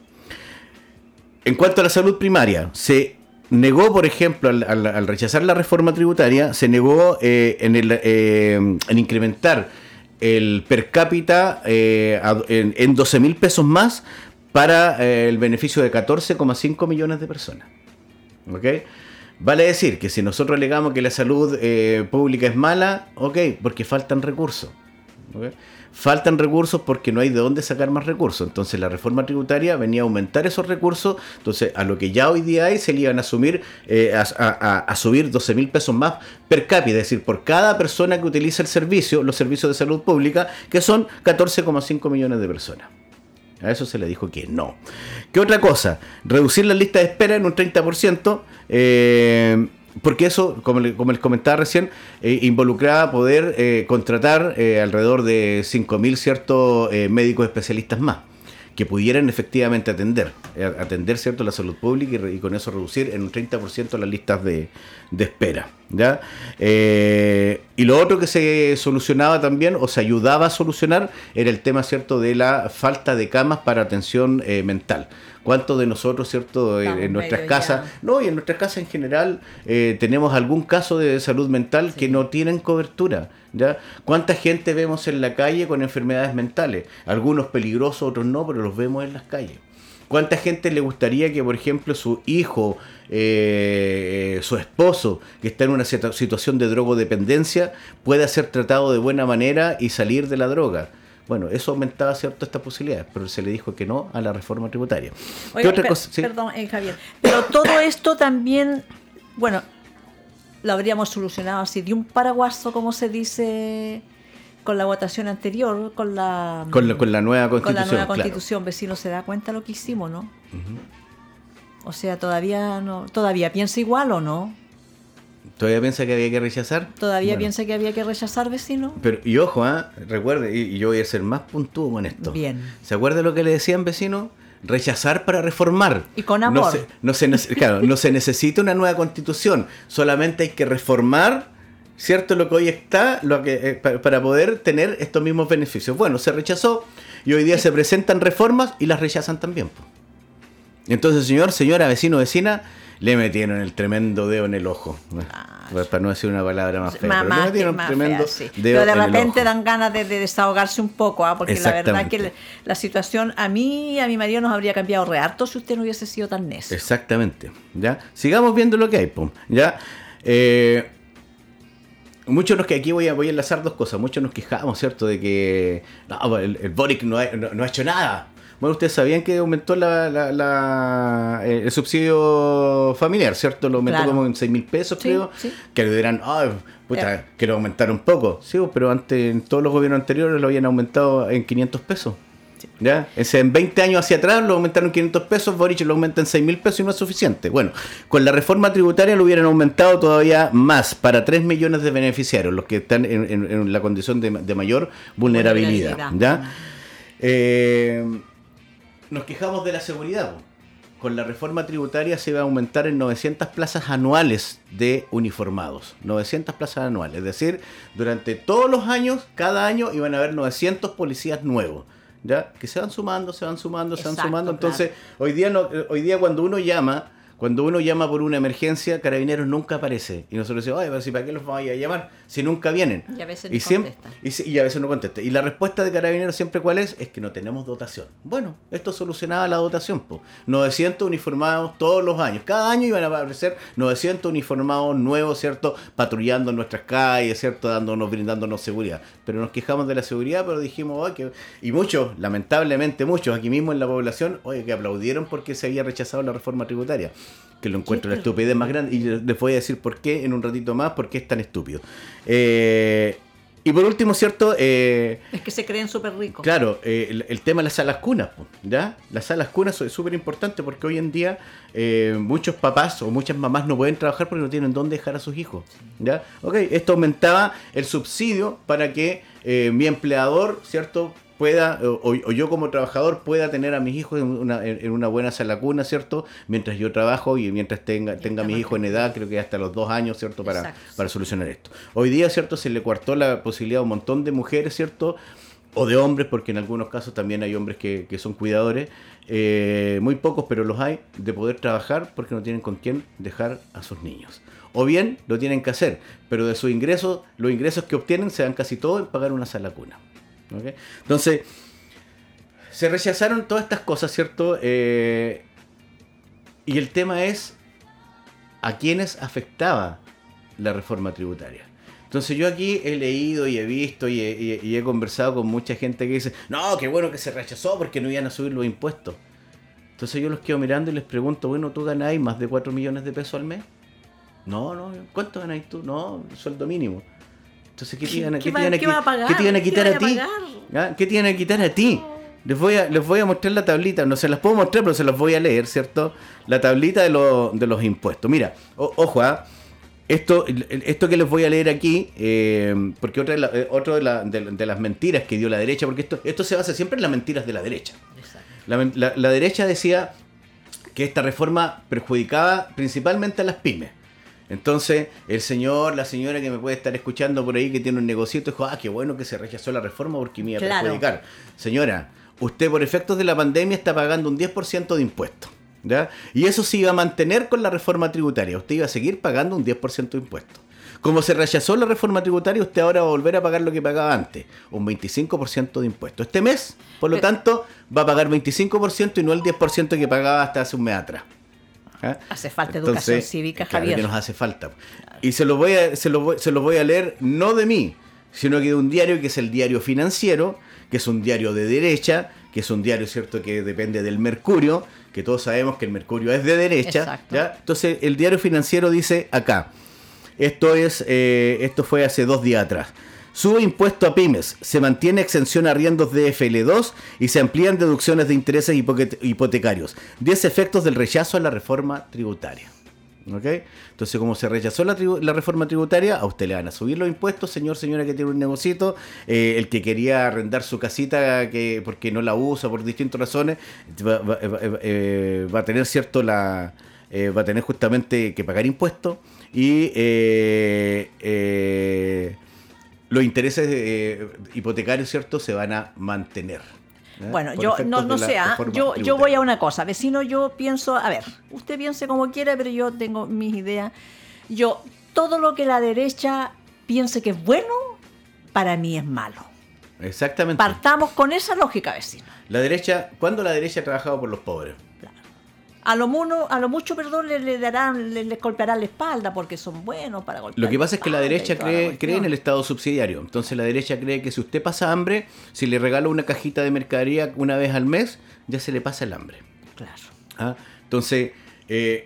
En cuanto a la salud primaria, se negó, por ejemplo, al, al, al rechazar la reforma tributaria, se negó eh, en, el, eh, en incrementar el per cápita eh, en, en doce mil pesos más para eh, el beneficio de catorce coma cinco millones de personas. ¿Ok? Vale decir que si nosotros alegamos que la salud eh, pública es mala, ok, porque faltan recursos. ¿Okay? Faltan recursos porque no hay de dónde sacar más recursos. Entonces la reforma tributaria venía a aumentar esos recursos. Entonces a lo que ya hoy día hay se le iban a asumir eh, a, a, a subir doce mil pesos más per cápita, es decir, por cada persona que utiliza el servicio, los servicios de salud pública, que son catorce coma cinco millones de personas. A eso se le dijo que no. ¿Qué otra cosa? Reducir la lista de espera en un treinta por ciento. Eh, Porque eso, como, le, como les comentaba recién, eh, involucraba poder eh, contratar eh, alrededor de cinco mil ciertos eh, médicos especialistas más, que pudieran efectivamente atender, eh, atender cierto la salud pública y, y con eso reducir en un treinta por ciento las listas de, de espera. ¿Ya? Eh, y lo otro que se solucionaba también, o se ayudaba a solucionar, era el tema cierto de la falta de camas para atención eh, mental. ¿Cuántos de nosotros, cierto, en, en nuestras casas, ya. no, y en nuestras casas en general, eh, tenemos algún caso de salud mental sí. que no tienen cobertura? ¿Ya? ¿Cuánta gente vemos en la calle con enfermedades mentales? Algunos peligrosos, otros no, pero los vemos en las calles. ¿Cuánta gente le gustaría que, por ejemplo, su hijo, eh, su esposo, que está en una situación de drogodependencia, pueda ser tratado de buena manera y salir de la droga? Bueno, eso aumentaba cierto estas posibilidades, pero se le dijo que no a la reforma tributaria. Oiga, ¿Qué otra per- cosa? ¿Sí? Perdón, eh, Javier, pero todo esto también, bueno, lo habríamos solucionado así de un paraguaso, como se dice, con la votación anterior, con la con la, con la nueva constitución. Con la nueva claro. constitución, vecino se da cuenta lo que hicimos, ¿no? Uh-huh. O sea, todavía no, todavía piensa igual o no. ¿Todavía piensa que había que rechazar? ¿Todavía bueno. piensa que había que rechazar, vecino? Pero, y ojo, ¿eh? recuerde, y, y yo voy a ser más puntuo con esto. Bien. ¿Se acuerda lo que le decían, vecino? Rechazar para reformar. Y con amor. No se, no se, claro, no se necesita una nueva constitución, solamente hay que reformar, ¿cierto? Lo que hoy está, lo que, eh, para, para poder tener estos mismos beneficios. Bueno, se rechazó y hoy día se presentan reformas y las rechazan también. Po. Entonces, señor, señora, vecino, vecina, le metieron el tremendo dedo en el ojo. Ah, para no decir una palabra más fea. Más, pero le metieron más tremendo fea, sí. dedo Pero de en el repente ojo. dan ganas de, de desahogarse un poco, ¿ah? Porque la verdad que la, la situación a mí y a mi marido nos habría cambiado re harto si usted no hubiese sido tan necio. Exactamente. ¿Ya? Sigamos viendo lo que hay. Pum. ¿Ya? Eh, muchos nos que aquí voy a, voy a enlazar dos cosas. Muchos nos quejamos, ¿cierto? De que no, el, el Boric no ha, no, no ha hecho nada. Bueno, ustedes sabían que aumentó la, la, la, el subsidio familiar, ¿cierto? Lo aumentó claro. como en seis mil pesos, sí, creo. Sí. Que le dirán, ay, puta, eh. que lo aumentaron un poco. Sí, pero antes, en todos los gobiernos anteriores lo habían aumentado en quinientos pesos. Sí. ¿Ya? Ese, en veinte años hacia atrás lo aumentaron en quinientos pesos, Boric lo aumenta en seis mil pesos y no es suficiente. Bueno, con la reforma tributaria lo hubieran aumentado todavía más, para tres millones de beneficiarios, los que están en, en, en la condición de, de mayor vulnerabilidad. vulnerabilidad. ¿Ya? Eh... Nos quejamos de la seguridad. Con la reforma tributaria se va a aumentar en novecientas plazas anuales de uniformados. novecientas plazas anuales. Es decir, durante todos los años, cada año, iban a haber novecientos policías nuevos. ¿Ya? Que se van sumando, se van sumando, se Exacto, van sumando. Entonces, claro. hoy día no, hoy día cuando uno llama, cuando uno llama por una emergencia, Carabineros nunca aparece. Y nosotros decimos, ay, pero si para qué los vamos a llamar si nunca vienen. Y a veces y no siempre, contestan. Y, y a veces no contestan. Y la respuesta de Carabineros siempre ¿cuál es? Es que no tenemos dotación. Bueno, esto solucionaba la dotación. Po. novecientos uniformados todos los años. Cada año iban a aparecer novecientos uniformados nuevos, ¿cierto? Patrullando en nuestras calles, ¿cierto? Dándonos, brindándonos seguridad. Pero nos quejamos de la seguridad, pero dijimos, oye, que... y muchos, lamentablemente muchos, aquí mismo en la población, oye, que aplaudieron porque se había rechazado la reforma tributaria. Que lo encuentro la estupidez más grande, y les voy a decir por qué en un ratito más, por qué es tan estúpido. Eh, y por último, ¿cierto? Eh, es que se creen súper ricos. Claro, eh, el, el tema de las salas cunas, ¿ya? Las salas cunas es súper importante porque hoy en día eh, muchos papás o muchas mamás no pueden trabajar porque no tienen dónde dejar a sus hijos, ¿ya? Ok, esto aumentaba el subsidio para que eh, mi empleador, ¿cierto?, pueda, o, o yo como trabajador pueda tener a mis hijos en una, en una buena sala cuna, ¿cierto? Mientras yo trabajo y mientras tenga, tenga a mis hijos en edad, creo que hasta los dos años, ¿cierto? Para, para solucionar esto. Hoy día, ¿cierto? Se le coartó la posibilidad a un montón de mujeres, ¿cierto? O de hombres, porque en algunos casos también hay hombres que, que son cuidadores, eh, muy pocos, pero los hay, de poder trabajar porque no tienen con quién dejar a sus niños. O bien lo tienen que hacer, pero de sus ingresos, los ingresos que obtienen se dan casi todos en pagar una sala cuna. ¿Okay? Entonces, se rechazaron todas estas cosas, ¿cierto? Eh, y el tema es a quiénes afectaba la reforma tributaria. Entonces yo aquí he leído y he visto y he, y, y he conversado con mucha gente que dice, no, qué bueno que se rechazó porque no iban a subir los impuestos. Entonces yo los quedo mirando y les pregunto, bueno, ¿tú ganáis más de cuatro millones de pesos al mes? No, no, ¿cuánto ganáis tú? No, sueldo mínimo. Entonces, ¿qué te iban a, ¿qué, ¿qué, ¿qué, va a, pagar? ¿qué te iban a quitar a, a ti? ¿Ah? ¿Qué te iban a quitar a ti? Les voy a, les voy a mostrar la tablita, no se las puedo mostrar, pero se las voy a leer, ¿cierto? La tablita de, lo, de los impuestos. Mira, o, ojo, ¿ah? Esto, esto que les voy a leer aquí, eh, porque otra de, la, otra de, la, de, de las mentiras que dio la derecha, porque esto, esto se basa siempre en las mentiras de la derecha. La, la, la derecha decía que esta reforma perjudicaba principalmente a las pymes. Entonces, el señor, la señora que me puede estar escuchando por ahí que tiene un negocito, dijo, ah, qué bueno que se rechazó la reforma porque me iba a claro. perjudicar. Señora, usted por efectos de la pandemia está pagando un diez por ciento de impuestos, ¿ya? Y eso se iba a mantener con la reforma tributaria. Usted iba a seguir pagando un diez por ciento de impuestos. Como se rechazó la reforma tributaria, usted ahora va a volver a pagar lo que pagaba antes, un veinticinco por ciento de impuestos. Este mes, por lo Pero, tanto, va a pagar veinticinco por ciento y no el diez por ciento que pagaba hasta hace un mes atrás. ¿Ah? Hace falta Entonces, educación cívica, claro Javier. Que nos hace falta. Y se lo voy a, se lo voy, se lo voy a leer no de mí, sino que de un diario que es el Diario Financiero, que es un diario de derecha, que es un diario, cierto, que depende del Mercurio, que todos sabemos que el Mercurio es de derecha. ¿Ya? Entonces, el Diario Financiero dice acá. Esto es, eh, esto fue hace dos días atrás. Sube impuesto a pymes, se mantiene exención a arriendos de F L dos y se amplían deducciones de intereses hipotecarios. diez efectos del rechazo a la reforma tributaria. ¿Ok? Entonces, como se rechazó la, tribu- la reforma tributaria, a usted le van a subir los impuestos, señor, señora que tiene un negocito, eh, el que quería arrendar su casita que porque no la usa por distintas razones, va, va, va, eh, va a tener cierto la eh, va a tener justamente que pagar impuestos y eh, eh, los intereses eh, hipotecarios, cierto, se van a mantener. ¿Eh? Bueno, por yo no, no sé, yo, yo voy a una cosa, vecino, yo pienso, a ver, usted piense como quiera, pero yo tengo mis ideas. Yo, todo lo que la derecha piense que es bueno, para mí es malo. Exactamente. Partamos con esa lógica, vecino. La derecha, ¿cuándo la derecha ha trabajado por los pobres? Claro. A lo, mono, a lo mucho, perdón, le, le darán, le, les golpearán la espalda porque son buenos para golpear. Lo que pasa es que la derecha cree, cree en el Estado subsidiario. Entonces la derecha cree que si usted pasa hambre, si le regala una cajita de mercadería una vez al mes, ya se le pasa el hambre. Claro. ¿Ah? Entonces, eh,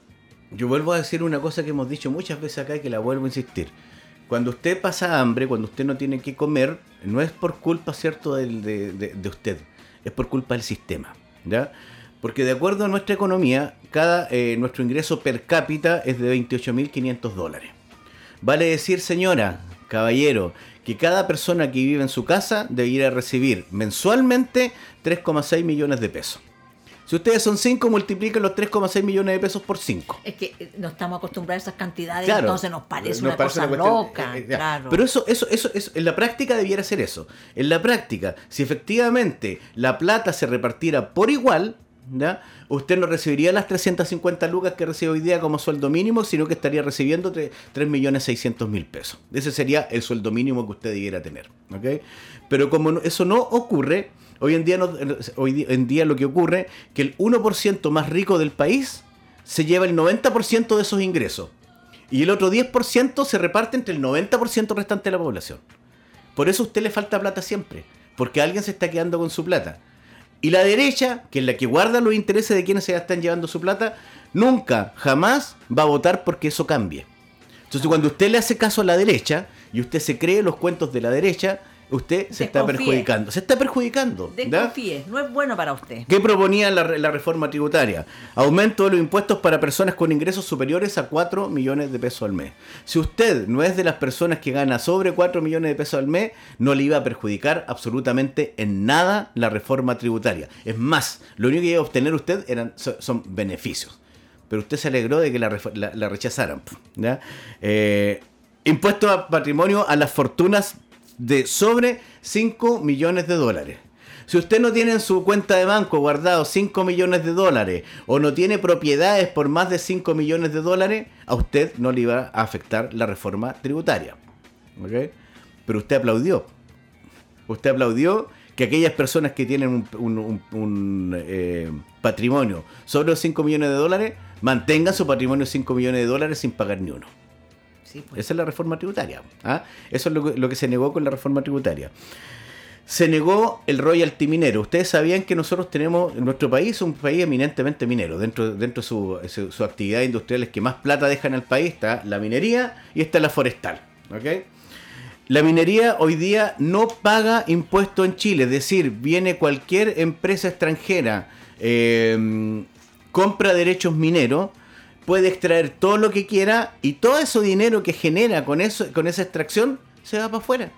yo vuelvo a decir una cosa que hemos dicho muchas veces acá y que la vuelvo a insistir. Cuando usted pasa hambre, cuando usted no tiene que comer, no es por culpa, ¿cierto?, de, de, de, de usted, es por culpa del sistema, ¿ya? Porque de acuerdo a nuestra economía, cada eh, nuestro ingreso per cápita es de veintiocho mil quinientos dólares. Vale decir, señora, caballero, que cada persona que vive en su casa debería recibir mensualmente tres coma seis millones de pesos. Si ustedes son cinco, multipliquen los tres coma seis millones de pesos por cinco. Es que no estamos acostumbrados a esas cantidades, claro, entonces nos parece nos una parece cosa una cuestión, loca. Eh, eh, claro. Pero eso, eso, eso, eso, en la práctica debiera ser eso. En la práctica, si efectivamente la plata se repartiera por igual, ¿ya?, usted no recibiría las trescientas cincuenta lucas que recibe hoy día como sueldo mínimo, sino que estaría recibiendo tres millones seiscientos mil pesos. Ese sería el sueldo mínimo que usted debiera tener, ¿okay? Pero como no, eso no ocurre, hoy en día, no, hoy en día lo que ocurre es que el uno por ciento más rico del país se lleva el noventa por ciento de esos ingresos y el otro diez por ciento se reparte entre el noventa por ciento restante de la población. Por eso a usted le falta plata siempre, porque alguien se está quedando con su plata. Y la derecha, que es la que guarda los intereses de quienes se están llevando su plata, nunca, jamás va a votar porque eso cambie. Entonces, cuando usted le hace caso a la derecha y usted se cree los cuentos de la derecha, usted se Desconfíe. está perjudicando. Se está perjudicando. Desconfíe, no es bueno para usted. ¿Qué proponía la, la reforma tributaria? Aumento de los impuestos para personas con ingresos superiores a cuatro millones de pesos al mes. Si usted no es de las personas que gana sobre cuatro millones de pesos al mes, no le iba a perjudicar absolutamente en nada la reforma tributaria. Es más, lo único que iba a obtener usted eran, son, son beneficios. Pero usted se alegró de que la, la, la rechazaran. ¿Ya? Eh, impuesto a patrimonio a las fortunas de sobre cinco millones de dólares. Si usted no tiene en su cuenta de banco guardado cinco millones de dólares o no tiene propiedades por más de cinco millones de dólares, a usted no le iba a afectar la reforma tributaria. ¿Okay? Pero usted aplaudió. Usted aplaudió que aquellas personas que tienen un, un, un, un eh, patrimonio sobre los cinco millones de dólares mantengan su patrimonio de cinco millones de dólares sin pagar ni uno. Sí, pues. Esa es la reforma tributaria. ¿ah? Eso es lo que, lo que se negó con la reforma tributaria. Se negó el royalty minero. Ustedes sabían que nosotros tenemos, en nuestro país, un país eminentemente minero. Dentro, dentro de su, su, su actividad industrial que más plata deja en el país está la minería y está la forestal. ¿Okay? La minería hoy día no paga impuesto en Chile. Es decir, viene cualquier empresa extranjera, eh, compra derechos mineros, puede extraer todo lo que quiera y todo ese dinero que genera con, eso, con esa extracción se va para afuera.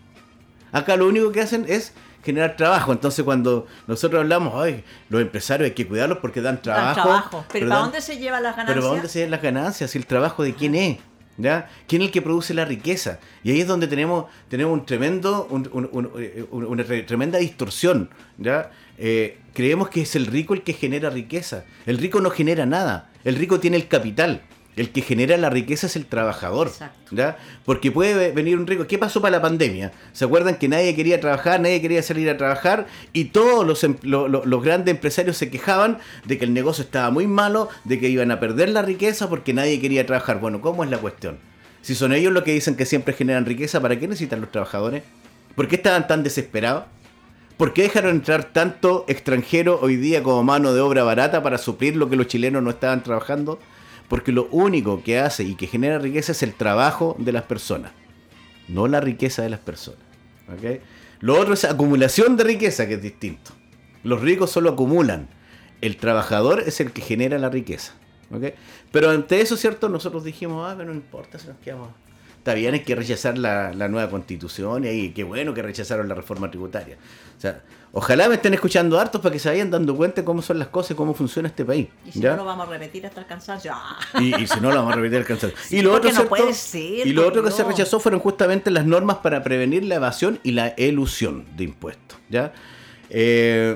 Acá lo único que hacen es generar trabajo. Entonces cuando nosotros hablamos, ay, los empresarios hay que cuidarlos porque dan trabajo. Dan trabajo. ¿Pero, pero para dan, dónde se llevan las ganancias? ¿Pero para dónde se llevan las ganancias? Si el trabajo de quién es, ¿ya? ¿Quién es el que produce la riqueza? Y ahí es donde tenemos, tenemos un tremendo, un, un, un, un, una tremenda distorsión, ¿ya? Eh, creemos que es el rico el que genera riqueza. El rico no genera nada. El rico tiene el capital. El que genera la riqueza es el trabajador. ¿Ya? Porque puede venir un rico. ¿Qué pasó para la pandemia? ¿Se acuerdan que nadie quería trabajar, nadie quería salir a trabajar? Y todos los, lo, lo, los grandes empresarios se quejaban de que el negocio estaba muy malo, de que iban a perder la riqueza porque nadie quería trabajar. Bueno, ¿cómo es la cuestión? Si son ellos los que dicen que siempre generan riqueza, ¿para qué necesitan los trabajadores? ¿Por qué estaban tan desesperados? ¿Por qué dejaron entrar tanto extranjero hoy día como mano de obra barata para suplir lo que los chilenos no estaban trabajando? Porque lo único que hace y que genera riqueza es el trabajo de las personas, no la riqueza de las personas. ¿Okay? Lo otro es acumulación de riqueza, que es distinto. Los ricos solo acumulan. El trabajador es el que genera la riqueza. ¿Okay? Pero ante eso, ¿cierto? Nosotros dijimos, ah, pero no importa si nos quedamos. Está bien, hay que rechazar la, la nueva constitución y ahí, qué bueno que rechazaron la reforma tributaria. O sea, ojalá me estén escuchando hartos para que se vayan dando cuenta de cómo son las cosas y cómo funciona este país. Y si ¿ya? no lo vamos a repetir hasta el cansancio. Y, y si no lo vamos a repetir hasta el cansancio. Sí, y lo otro, no ¿cierto? puede ser, y lo otro que Dios. se rechazó fueron justamente las normas para prevenir la evasión y la elusión de impuestos. ¿Ya? Eh,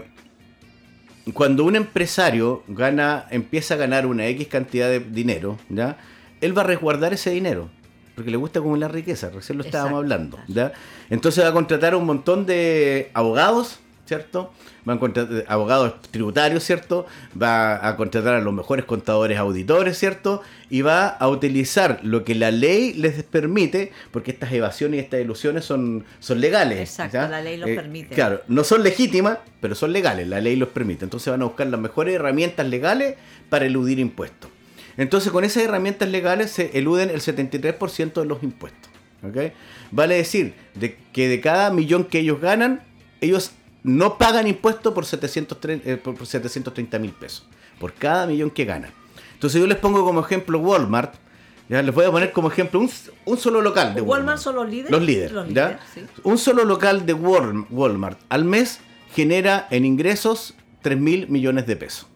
cuando un empresario gana, empieza a ganar una X cantidad de dinero, ¿ya? Él va a resguardar ese dinero. Porque le gusta acumular riqueza, recién lo estábamos hablando. ¿Ya? Entonces va a contratar a un montón de abogados, ¿cierto? Va a contratar abogados tributarios, ¿cierto? Va a contratar a los mejores contadores auditores, ¿cierto? Y va a utilizar lo que la ley les permite, porque estas evasiones y estas ilusiones son, son legales. Exacto, ¿ya? la ley los eh, permite. Claro, no son legítimas, pero son legales, la ley los permite. Entonces van a buscar las mejores herramientas legales para eludir impuestos. Entonces, con esas herramientas legales se eluden el setenta y tres por ciento de los impuestos. ¿Okay? Vale decir de que de cada millón que ellos ganan, ellos no pagan impuestos por setecientos treinta mil pesos. Por cada millón que ganan. Entonces, yo les pongo como ejemplo Walmart. Ya, les voy a poner como ejemplo un, un solo local de Walmart. ¿Walmart son los líderes? Los líderes. Los ¿ya? líderes, sí. Un solo local de Walmart al mes genera en ingresos tres mil millones de pesos.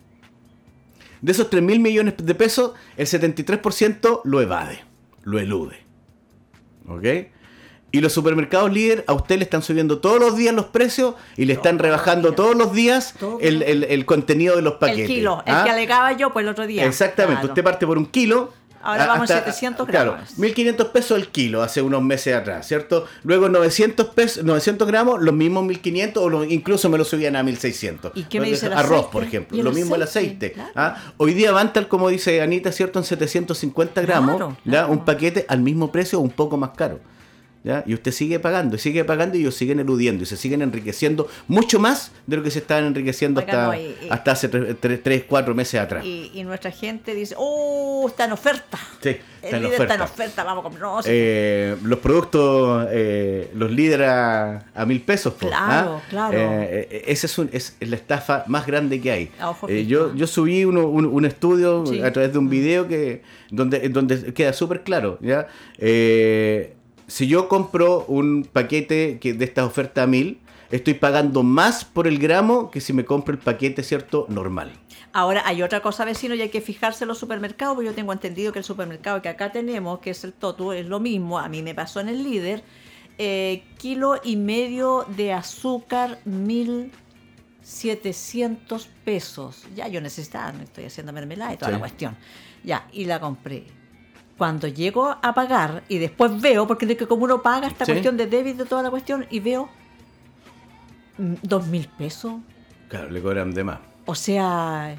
De esos tres mil millones de pesos, el setenta y tres por ciento lo evade, lo elude. ¿Ok? Y los supermercados líder a usted le están subiendo todos los días los precios y le están rebajando todos los días el, el, el contenido de los paquetes. El kilo, ¿ah? el que alegaba yo pues el otro día. Exactamente, claro. Usted parte por un kilo. Ahora vamos hasta, a setecientos gramos. Claro, mil quinientos pesos el kilo hace unos meses atrás, ¿cierto? Luego novecientos pesos, novecientos gramos, los mismos mil quinientos o lo, incluso me lo subían a mil seiscientos. ¿Y qué me dice el Arroz, aceite? por ejemplo. ¿Y el Lo mismo el aceite? aceite. Claro. ¿ah? Hoy día van tal como dice Anita, ¿cierto? En setecientos cincuenta gramos, Claro, ¿ya? claro. Un paquete al mismo precio o un poco más caro. ¿Ya? Y usted sigue pagando y sigue pagando y ellos siguen eludiendo y se siguen enriqueciendo mucho más de lo que se estaban enriqueciendo Oiga, hasta, no, y- y- hasta hace tres, cuatro meses atrás. Y, y nuestra gente dice, ¡oh, está en oferta! Sí, El está en líder oferta. está en oferta, vamos a comprar. No, sí. Eh, los productos, eh, los líderes a, a mil pesos. po, Claro, ¿ah? claro. Eh, eh, esa es, un- es la estafa más grande que hay. A ojo Eh, fijo. yo, yo subí uno- un, un estudio Sí. a través de un video que donde, donde queda súper claro. ¿ya? Eh, si yo compro un paquete que de esta oferta a mil, estoy pagando más por el gramo que si me compro el paquete, ¿cierto? Normal. Ahora hay otra cosa, vecino, y hay que fijarse en los supermercados, porque yo tengo entendido que el supermercado que acá tenemos, que es el Totu, es lo mismo, a mí me pasó en el líder, eh, kilo y medio de azúcar, mil setecientos pesos. Ya yo necesitaba, me estoy haciendo mermelada y toda Sí. la cuestión. Ya, y la compré. Cuando llego a pagar y después veo, porque de que como uno paga esta Sí. cuestión de débito, toda la cuestión, y veo dos mil pesos. Claro, le cobran de más. O sea,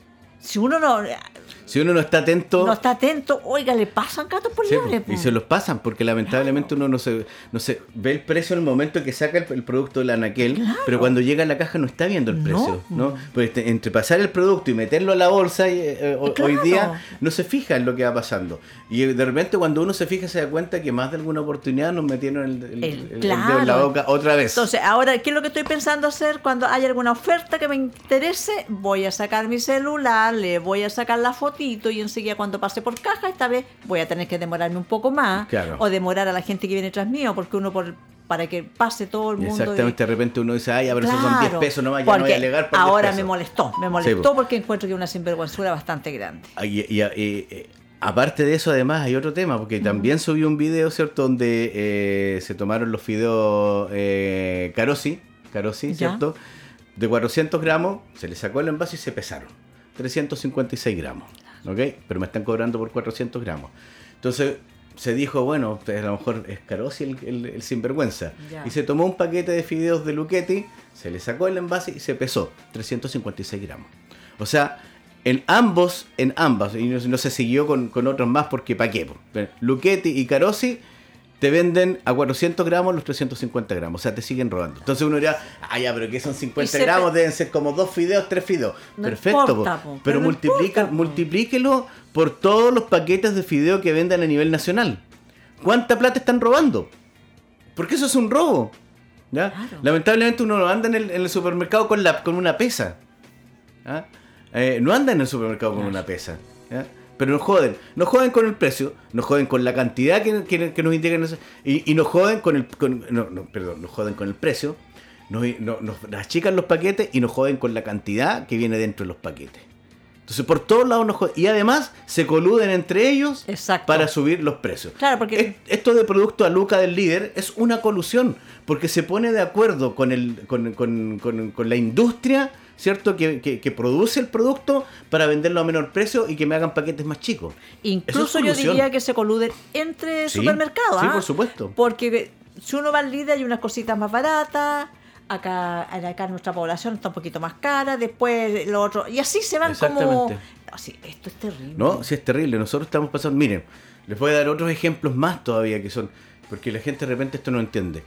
si uno no... Si uno no está atento... No está atento, oiga, le pasan gatos por sí, liebre. Y se los pasan, porque lamentablemente claro. uno no se, no se ve el precio en el momento en que saca el, el producto del anaquel, claro. pero cuando llega a la caja no está viendo el precio. ¿no? ¿no? Pues este, entre pasar el producto y meterlo a la bolsa, eh, eh, claro. hoy día no se fija en lo que va pasando. Y de repente cuando uno se fija se da cuenta que más de alguna oportunidad nos metieron el, el, el, el, claro. el dedo en la boca otra vez. Entonces, ahora, ¿qué es lo que estoy pensando hacer? Cuando haya alguna oferta que me interese, voy a sacar mi celular, le voy a sacar la fotito y enseguida cuando pase por caja, esta vez voy a tener que demorarme un poco más claro. o demorar a la gente que viene tras mío, porque uno por para que pase todo el mundo. Exactamente, y... de repente uno dice, ay, pero claro, esos son diez pesos, no vaya, no voy a alegar por ahora diez pesos. me molestó, me molestó sí, porque encuentro que es una sinvergüenzura bastante grande. Y, y, y, y, aparte de eso, además, hay otro tema, porque uh-huh. también subí un video, ¿cierto?, donde eh, se tomaron los fideos eh, Carosi, Carosi, ¿cierto?, de cuatrocientos gramos, se le sacó el envase y se pesaron, trescientos cincuenta y seis gramos. ¿Ok? Pero me están cobrando por cuatrocientos gramos. Entonces se dijo, bueno, a lo mejor es Carosi el, el, el sinvergüenza. Ya. Y se tomó un paquete de fideos de Luchetti, se le sacó el envase y se pesó trescientos cincuenta y seis gramos. O sea, en ambos, en ambas, y no, no se siguió con, con otros más porque ¿para qué? Luchetti y Carosi te venden a cuatrocientos gramos los trescientos cincuenta gramos, o sea, te siguen robando. Entonces uno dirá, ah, ya, pero ¿qué son cincuenta gramos? Pe... Deben ser como dos fideos, tres fideos. No perfecto, importa, po. Po. pero, pero multiplica, importa, multiplíquelo por todos los paquetes de fideo que venden a nivel nacional. ¿Cuánta plata están robando? Porque eso es un robo. ¿Ya? Claro. Lamentablemente uno no anda en el, en el supermercado con, la, con una pesa. ¿Ah? Eh, no anda en el supermercado con claro. una pesa. ¿Ya? Pero nos joden, nos joden con el precio, nos joden con la cantidad que, que, que nos indican y, y nos joden con el con, no, no, perdón, nos joden con el precio, nos, nos, nos achican los paquetes y nos joden con la cantidad que viene dentro de los paquetes. Entonces por todos lados nos joden. Y además se coluden entre ellos Exacto. para subir los precios. Claro, porque esto de producto a Luca del líder es una colusión, porque se pone de acuerdo con el con, con, con, con la industria, ¿cierto? Que, que, que produce el producto para venderlo a menor precio y que me hagan paquetes más chicos. Incluso yo diría que se coluden entre sí, supermercados. Sí, ¿eh? por supuesto. Porque si uno va al líder hay unas cositas más baratas, acá, acá nuestra población está un poquito más cara, después lo otro, y así se van como... No, sí, esto es terrible. No, sí es terrible. Nosotros estamos pasando... Miren, les voy a dar otros ejemplos más todavía que son... Porque la gente de repente esto no entiende.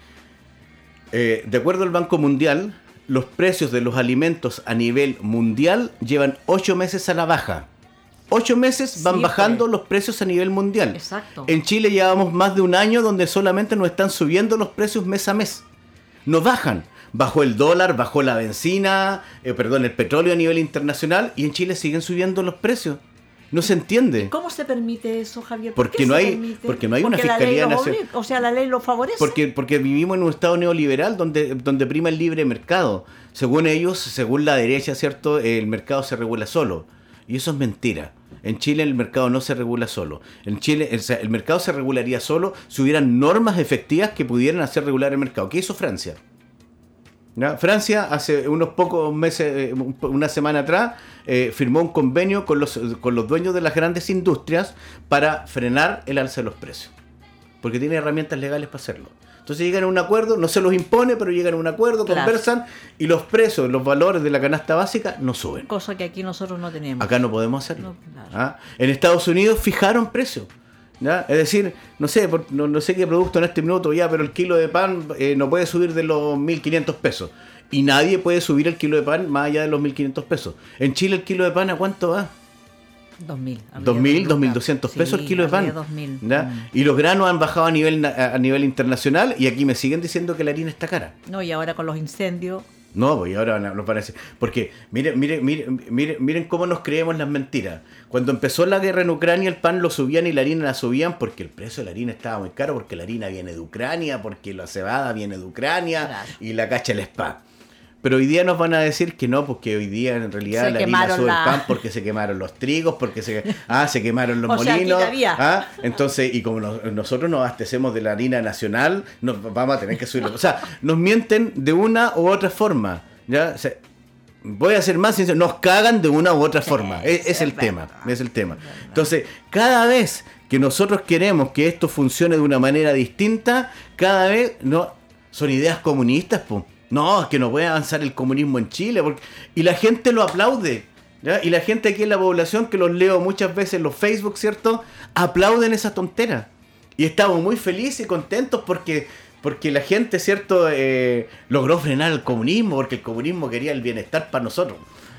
Eh, de acuerdo al Banco Mundial, los precios de los alimentos a nivel mundial llevan ocho meses a la baja. Ocho meses van sí, bajando pues. los precios a nivel mundial. Exacto. En Chile llevamos más de un año donde solamente nos están subiendo los precios mes a mes. No bajan. Bajó el dólar, bajó la benzina, eh, perdón, el petróleo a nivel internacional y en Chile siguen subiendo los precios. No se entiende. ¿Cómo se permite eso, Javier? ¿Por porque, no hay, porque no hay porque una fiscalía nacional. O sea, la ley lo favorece. Porque, porque vivimos en un estado neoliberal donde, donde prima el libre mercado. Según ellos, según la derecha, ¿cierto? El mercado se regula solo. Y eso es mentira. En Chile el mercado no se regula solo. En Chile o sea, el mercado se regularía solo si hubieran normas efectivas que pudieran hacer regular el mercado. ¿Qué hizo Francia? ¿Ya? Francia hace unos pocos meses, una semana atrás, eh, firmó un convenio con los, con los dueños de las grandes industrias para frenar el alza de los precios, porque tiene herramientas legales para hacerlo. Entonces llegan a un acuerdo, no se los impone, pero llegan a un acuerdo, claro. conversan y los precios, los valores de la canasta básica no suben. Cosa que aquí nosotros no tenemos. Acá no podemos hacerlo. No, claro. ¿Ah? En Estados Unidos fijaron precios. ¿Ya? Es decir, no sé por, no, no sé qué producto en este minuto ya, pero el kilo de pan eh, no puede subir de los mil quinientos pesos. Y nadie puede subir el kilo de pan más allá de los mil quinientos pesos. En Chile el kilo de pan ¿a cuánto va? dos mil. dos mil, dos mil doscientos pesos sí, el kilo de pan. dos mil. ¿Ya? Mm. Y los granos han bajado a nivel, a, a nivel internacional y aquí me siguen diciendo que la harina está cara. No, y ahora con los incendios... No, pues ahora nos parece. Porque miren, miren, miren, miren, miren cómo nos creemos las mentiras. Cuando empezó la guerra en Ucrania, el pan lo subían y la harina la subían porque el precio de la harina estaba muy caro, porque la harina viene de Ucrania, porque la cebada viene de Ucrania, claro. y la cacha el spa. Pero hoy día nos van a decir que no, porque hoy día en realidad se la harina sube la... el pan porque se quemaron los trigos, porque se, ah, se quemaron los o molinos. Sea, ah, entonces, y como nos, nosotros nos abastecemos de la harina nacional, nos vamos a tener que subirlo. O sea, nos mienten de una u otra forma. ¿Ya? O sea, voy a ser más sincero, nos cagan de una u otra sí, forma. Es, es el tema. Es el tema. Entonces, cada vez que nosotros queremos que esto funcione de una manera distinta, cada vez no son ideas comunistas, pues. No, es que no puede avanzar el comunismo en Chile. Porque... Y la gente lo aplaude. ¿Ya? Y la gente aquí en la población, que los leo muchas veces en los Facebook, ¿cierto? Aplauden esa tontera. Y estamos muy felices y contentos porque, porque la gente, ¿cierto? Eh, logró frenar el comunismo, porque el comunismo quería el bienestar para nosotros.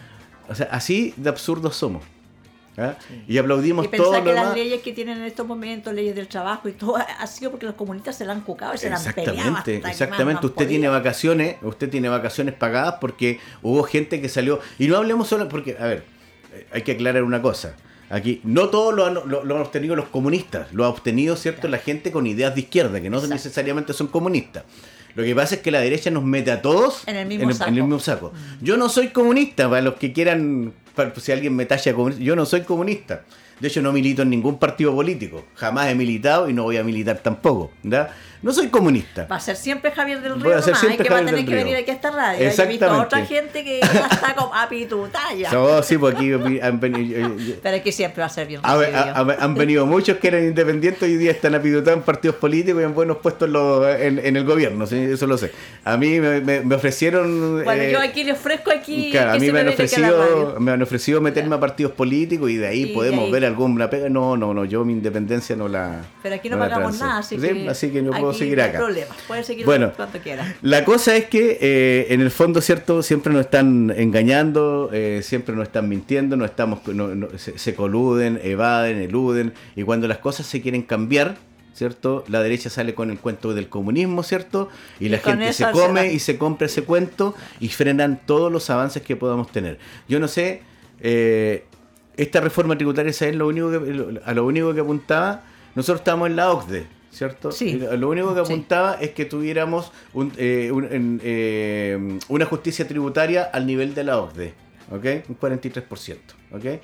O sea, así de absurdos somos. ¿Ah? Sí. Y aplaudimos todo. Y pensar que las demás. leyes que tienen en estos momentos, leyes del trabajo y todo, ha sido porque los comunistas se la han cucado y se la han peleado. Exactamente, exactamente. Usted tiene vacaciones, usted tiene vacaciones pagadas porque hubo gente que salió. Y no hablemos solo porque, a ver, hay que aclarar una cosa. Aquí, no todo lo han, lo, lo han obtenido los comunistas, lo ha obtenido, ¿cierto?, la gente con ideas de izquierda, que no Exacto. necesariamente son comunistas. Lo que pasa es que la derecha nos mete a todos en el mismo en el, saco. En el mismo saco. Yo no soy comunista, para los que quieran, para, si alguien me talla comunista, yo no soy comunista. De hecho, no milito en ningún partido político. Jamás he militado y no voy a militar tampoco. ¿verdad? No soy comunista. Va a ser siempre Javier del Río. Voy a ser siempre Hay que va a Javier tener del que Río. venir aquí a esta radio. He visto a otra gente que ya está como a pitutalla. No, sí, pues aquí han venido. Pero aquí siempre va a ser bien A ver, recibido. a- a- han venido muchos que eran independientes y hoy día están apitutados en partidos políticos y en buenos puestos en, los- en, en el gobierno. ¿sí? Eso lo sé. A mí me, me- me ofrecieron. Bueno, eh, yo aquí le ofrezco aquí. Claro, a que mí se me han, venga aquí a la ofrecido, radio. me han ofrecido meterme a partidos políticos y de ahí Y podemos de ahí. ver alguna pega. No, no, no, yo mi independencia no la. Pero aquí no, la pagamos transo. nada, así Sí, que. así que no puedo aquí seguir no hay acá. problema. Puedes seguir Bueno, cuando quieras. La cosa es que eh, en el fondo, ¿cierto? Siempre nos están engañando, eh, siempre nos están mintiendo, nos estamos, no- no- se, se coluden, evaden, eluden, y cuando las cosas se quieren cambiar, ¿cierto? La derecha sale con el cuento del comunismo, ¿cierto? Y, Y la con gente se eso come se va. y se compra ese cuento y frenan todos los avances que podamos tener. Yo no sé, eh, esta reforma tributaria, ¿sabes? Lo único que, a lo único que apuntaba, nosotros estamos en la O C D E. ¿Cierto? Sí. Y lo único que Sí. apuntaba es que tuviéramos un, eh, un- en, eh, una justicia tributaria al nivel de la O C D E, ¿ok? Un cuarenta y tres por ciento, ¿ok?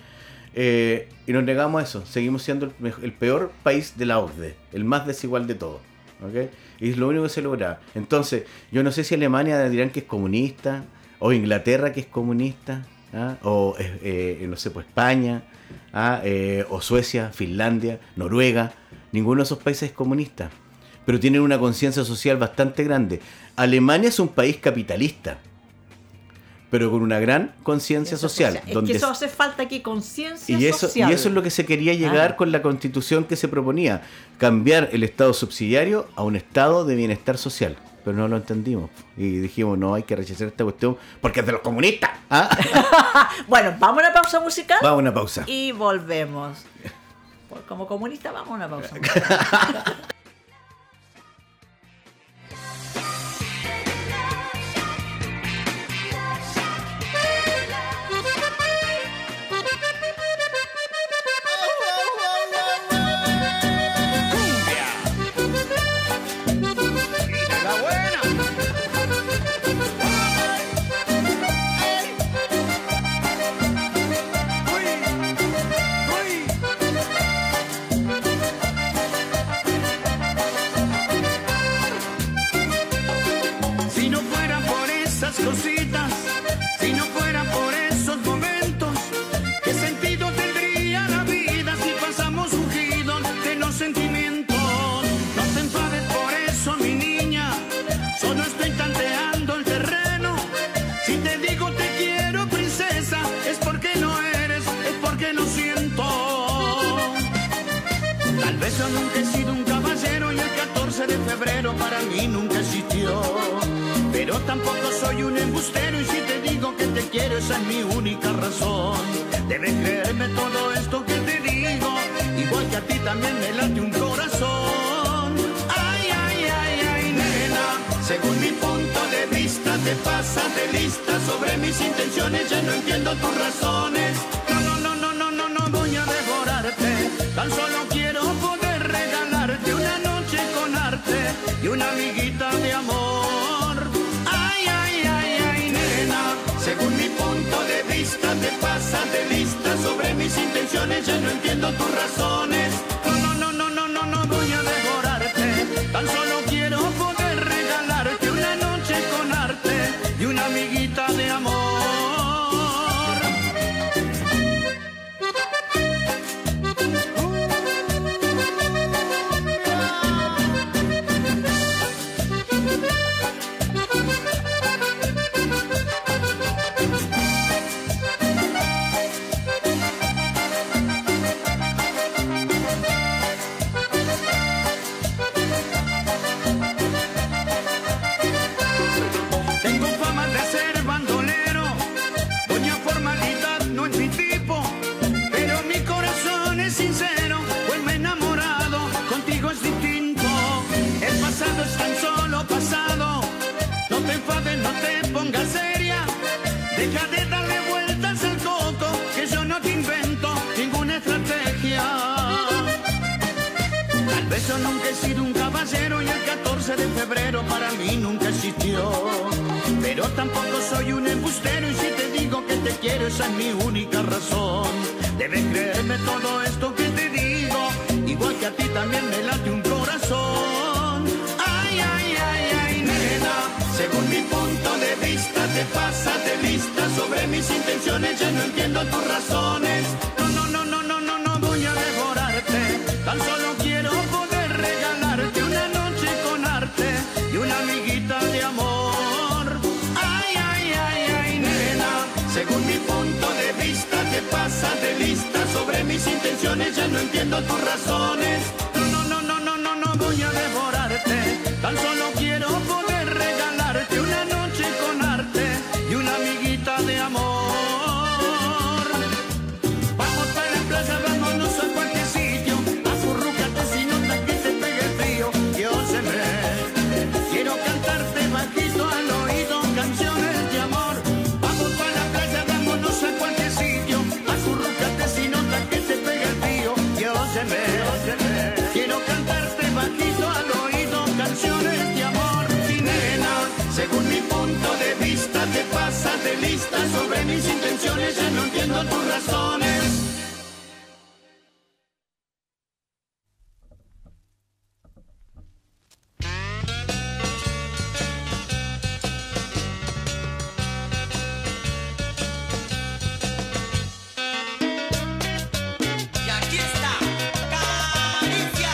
Eh, y nos negamos a eso, seguimos siendo el, mej- el peor país de la O C D E, el más desigual de todos, ¿ok? Y es lo único que se logra. Entonces, yo no sé si Alemania dirán que es comunista, o Inglaterra que es comunista, ¿ah? o eh, eh, no sé, pues España, ¿ah? eh, o Suecia, Finlandia, Noruega. Ninguno de esos países es comunista, pero tienen una conciencia social bastante grande. Alemania es un país capitalista, pero con una gran conciencia social. Es donde que eso hace falta aquí, conciencia y eso, social. y eso es lo que se quería llegar Ah. con la constitución que se proponía, cambiar el Estado subsidiario a un Estado de bienestar social. Pero no lo entendimos. Y dijimos, no, hay que rechazar esta cuestión porque es de los comunistas. ¿Ah? Bueno, vamos a una pausa musical. Vamos a una pausa. Y volvemos. Por- Como comunista, vamos a una pausa. La buena. Si no fuera por esas cositas, si no fuera por esos momentos, ¿qué sentido tendría la vida si pasamos ungidos de los sentimientos? No te enfades por eso, mi niña, solo estoy tanteando el terreno. Si te digo te quiero, princesa, es porque no eres, es porque lo siento. Tal vez yo nunca he sido un caballero y el catorce de febrero para mí nunca existió. Pero tampoco soy un embustero y si te digo que te quiero esa es mi única razón. Debes creerme todo esto que te digo, igual que a ti también me late un corazón. Ay, ay, ay, ay, nena, según mi punto de vista te pasas de lista sobre mis intenciones, ya no entiendo tus razones. No, no, no, no, no, no, no voy a devorarte, tan solo quiero poder regalarte una noche con arte y una amiguita de amor. Ay, ay, ay, ay, nena, según mi punto de vista te pasas de lista sobre mis intenciones, ya no entiendo tus razones. No, no, no, no, no, no, no voy a devorarte, tan solo quiero poder regalarte una noche con arte y una amiguita de amor. darle vueltas al coco, que yo no te invento ninguna estrategia. Tal vez yo nunca he sido un caballero y el catorce de febrero para mí nunca existió. Pero tampoco soy un embustero y si te digo que te quiero esa es mi única razón. Debes creerme todo esto que te digo, igual que a ti también me late un corazón. Ay, ay, ay, ay, nena, según mi punto de vista te pasas de lista sobre mis intenciones, ya no entiendo tus razones. No, no, no, no, no, no, no voy a devorarte, tan solo quiero poder regalarte una noche con arte y una amiguita de amor. Ay, ay, ay, ay, nena, según mi punto de vista te pasas de lista sobre mis intenciones, ya no entiendo tus razones. No, no, no, no, no, no, no voy a devorarte, tan solo quiero poder regalarte una noche con arte y una amiguita de amor. Vamos para la playa, vámonos a cualquier sitio, acurrúcate si notas que te pegue el frío. Y óyeme, quiero cantarte bajito al oído canciones de amor. Vamos para la playa, vámonos a cualquier sitio, acurrúcate si notas que te pegue el frío. Y óyeme, quiero cantarte bajito al oído canciones de amor. Y nena, según mi punto de vista te pasas de lista sobre mis intenciones, ya no entiendo tus razones. Y aquí está, Caricia.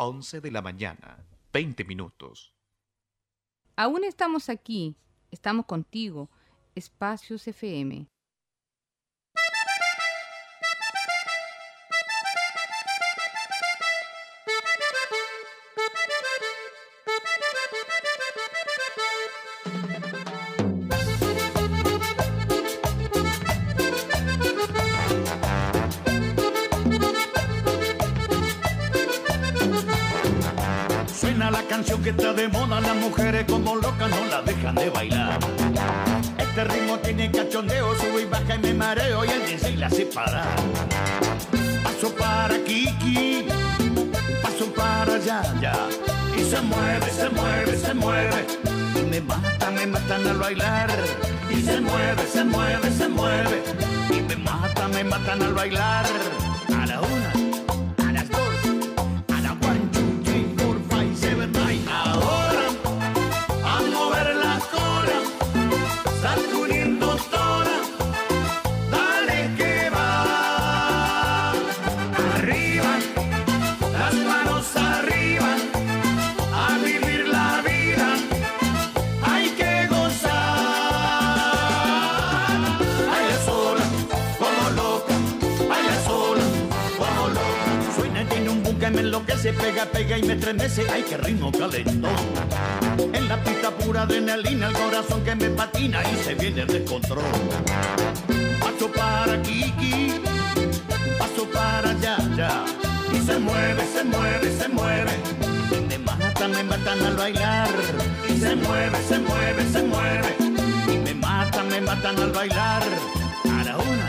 once de la mañana, veinte minutos. Aún estamos aquí, estamos contigo, Espacios F M. La canción que está de moda, las mujeres como locas no la dejan de bailar. Este ritmo tiene cachondeo, sube y baja y me mareo y el D J la hace parar. Paso para Kiki, paso para Yaya, y se mueve, se mueve, se mueve, y me mata, me matan al bailar. Y se mueve, se mueve, se mueve, y me mata, me matan al bailar. A la una. Se pega, pega y me estremece, ay qué ritmo calentón. En la pista pura adrenalina, el corazón que me patina y se viene el descontrol. Paso para Kiki, paso para Yaya, y se mueve, se mueve, se mueve, y me matan, me matan al bailar. Y se mueve, se mueve, se mueve, y me matan, me matan al bailar. A la una.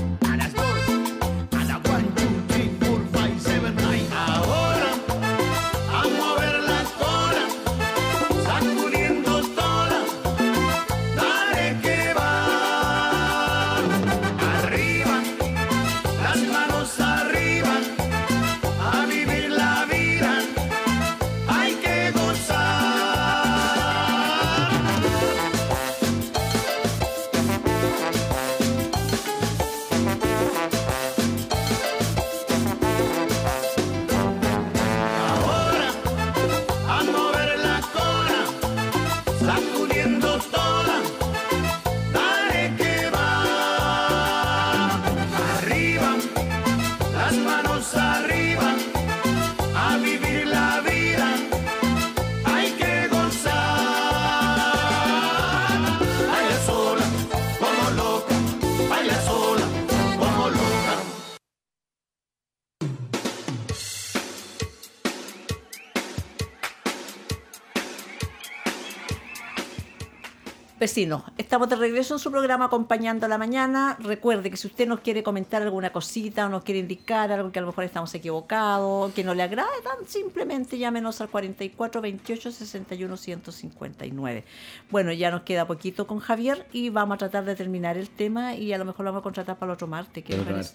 Vecinos, estamos de regreso en su programa Acompañando a la Mañana. Recuerde que si usted nos quiere comentar alguna cosita o nos quiere indicar algo que a lo mejor estamos equivocados, que no le agrade, tan simplemente llámenos al cuarenta y cuatro veintiocho sesenta y uno ciento cincuenta y nueve. Bueno, ya nos queda poquito con Javier y vamos a tratar de terminar el tema y a lo mejor lo vamos a contratar para el otro martes. ¿Qué le parece?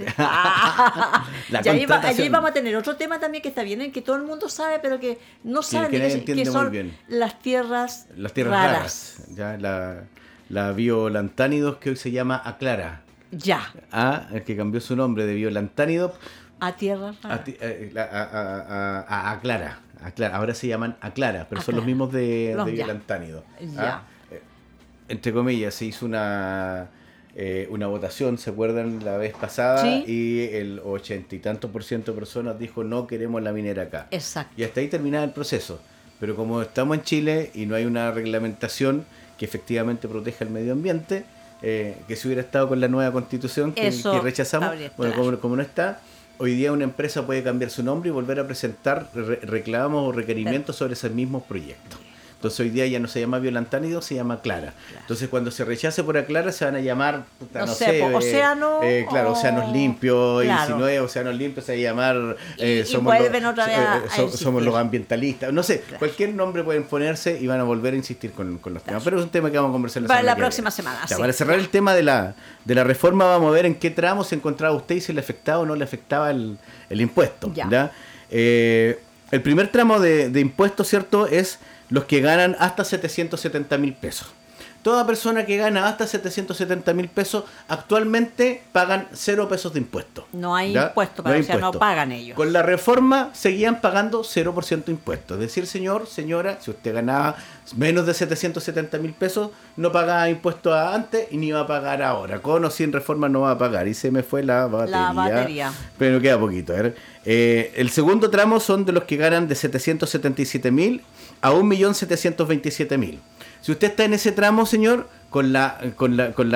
Y allí, va, allí vamos a tener otro tema también que está bien, en que todo el mundo sabe, pero que no sabe que, que, que, que son las tierras, las tierras raras. raras. Ya, la, la Violantánidos, que hoy se llama Aclara. Ya. A, el que cambió su nombre de Violantánidos a tierras raras. A, a, a, a, a Aclara. Aclara. Ahora se llaman Aclara, pero Aclara. Son los mismos de, los, de Violantánidos. Ya. Eh, entre comillas, se hizo una eh, una votación, ¿se acuerdan? La vez pasada, ¿sí? Y el ochenta y tantos por ciento de personas dijo no queremos la minera acá. Exacto. Y hasta ahí terminaba el proceso. Pero como estamos en Chile y no hay una reglamentación que efectivamente proteja el medio ambiente, eh, que si hubiera estado con la nueva constitución que, que rechazamos, bueno, como, como no está, hoy día una empresa puede cambiar su nombre y volver a presentar re reclamos o requerimientos sobre esos mismos proyectos. Entonces hoy día ya no se llama Violantánidos, se llama Aclara. Claro. Entonces cuando se rechace por Aclara se van a llamar, puta, no, no sé, sé eh, Océano. Eh, claro, o... Océanos Limpios, claro. Y si no es Océanos Limpios se va a llamar eh, y, somos, y vuelven los, otra vez a, eh, so, somos los ambientalistas. No sé, claro. Cualquier nombre pueden ponerse y van a volver a insistir con, con los temas. Claro. Pero es un tema que vamos a conversar la para semana la próxima semana. Ya, sí. Para cerrar el tema de la, de la reforma, vamos a ver en qué tramo se encontraba usted y si le afectaba o no le afectaba el, el impuesto. Ya. ¿Ya? Eh, el primer tramo de, de impuesto, ¿cierto?, es los que ganan hasta setecientos setenta mil pesos. toda persona que gana hasta setecientos setenta mil pesos actualmente pagan cero pesos de impuestos. No hay ¿ya? impuesto, no hay o sea, impuesto. no pagan ellos. Con la reforma seguían pagando cero por ciento de impuestos. Es decir, señor, señora, si usted ganaba menos de setecientos setenta mil pesos, no pagaba impuestos antes y ni va a pagar ahora. Con o sin reforma no va a pagar. Y se me fue la batería. La batería. Pero queda poquito. A ver. Eh, el segundo tramo son de los que ganan de setecientos setenta y siete mil a un millón setecientos veintisiete mil. Si usted está en ese tramo, señor, con la con la con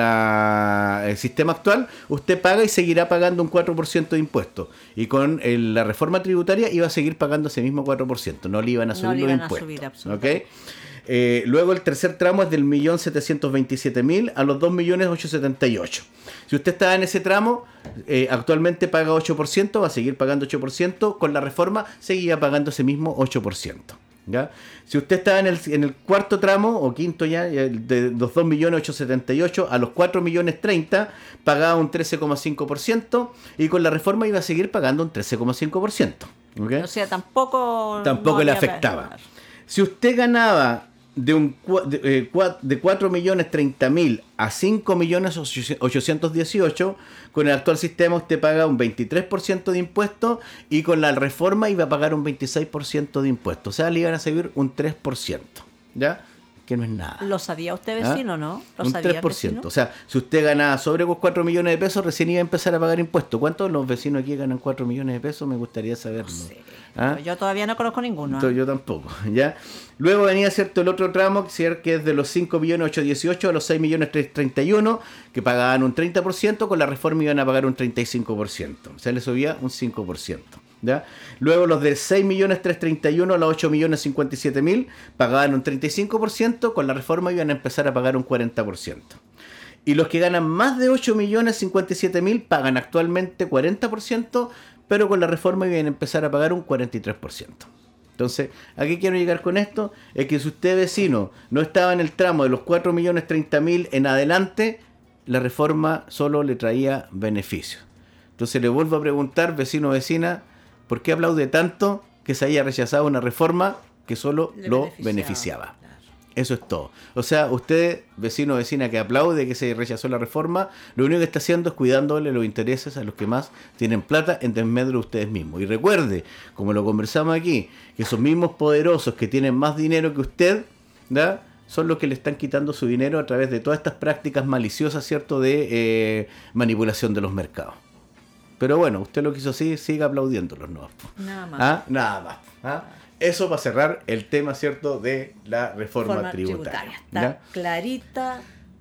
la el sistema actual, usted paga y seguirá pagando un cuatro por ciento de impuestos. Y con el, la reforma tributaria iba a seguir pagando ese mismo cuatro por ciento. No le iban a subir no le los iban impuestos. A subir, absolutamente. ¿Okay? Eh, luego el tercer tramo es del millón setecientos veintisiete mil a los dos millones ochocientos setenta y ocho. Si usted está en ese tramo, eh, actualmente paga ocho por ciento, va a seguir pagando ocho por ciento. Con la reforma seguía pagando ese mismo ocho por ciento. ¿Ya? Si usted está en el, en el cuarto tramo o quinto ya, de los dos millones ochocientos setenta y ocho a los cuatro millones treinta, pagaba un trece coma cinco por ciento y con la reforma iba a seguir pagando un trece coma cinco por ciento. ¿Okay? O sea, tampoco... Tampoco no le había- afectaba. Si usted ganaba de un cua- de, eh, cua- de cuatro millones treinta mil a cinco millones ochocientos dieciocho, con el actual sistema usted paga un veintitrés por ciento de impuestos y con la reforma iba a pagar un veintiséis por ciento de impuestos. O sea, le iban a subir un tres por ciento. ¿Ya? Que no es nada. ¿Lo sabía usted, ¿Ah? vecino, no? ¿Lo Un sabía, tres por ciento. vecino? O sea, si usted gana sobre cuatro millones de pesos, recién iba a empezar a pagar impuestos. ¿Cuántos de los vecinos aquí ganan cuatro millones de pesos? Me gustaría saberlo. ¿Ah? Yo todavía no conozco ninguno. ¿eh? Entonces, yo tampoco, ¿ya? Luego venía, ¿cierto?, el otro tramo, ¿cierto?, que es de los cinco millones ochocientos dieciocho a los seis millones trescientos treinta y uno, que pagaban un treinta por ciento, con la reforma iban a pagar un treinta y cinco por ciento. O sea, le subía un cinco por ciento. ¿Ya? Luego los de seis millones trescientos treinta y uno a los ocho millones cincuenta y siete mil pagaban un treinta y cinco por ciento, con la reforma iban a empezar a pagar un cuarenta por ciento. Y los que ganan más de ocho millones cincuenta y siete mil pagan actualmente cuarenta por ciento, pero con la reforma iban a empezar a pagar un cuarenta y tres por ciento. Entonces, ¿a qué quiero llegar con esto? Es que si usted, vecino, no estaba en el tramo de los cuatro millones treinta mil en adelante, la reforma solo le traía beneficios. Entonces le vuelvo a preguntar, vecino o vecina, ¿por qué aplaude tanto que se haya rechazado una reforma que solo Le lo beneficiaba, beneficiaba? Eso es todo. O sea, usted, vecino o vecina que aplaude que se rechazó la reforma, lo único que está haciendo es cuidándole los intereses a los que más tienen plata en desmedro de ustedes mismos. Y recuerde, como lo conversamos aquí, que esos mismos poderosos que tienen más dinero que usted, ¿verdad?, son los que le están quitando su dinero a través de todas estas prácticas maliciosas, ¿cierto?, de eh, manipulación de los mercados. Pero bueno, usted lo quiso así, siga aplaudiéndolos, ¿no? Nada más. ¿Ah? Nada más. ¿Ah? Eso para cerrar el tema, ¿cierto?, de la reforma Forma tributaria. Está ¿Ya? clarita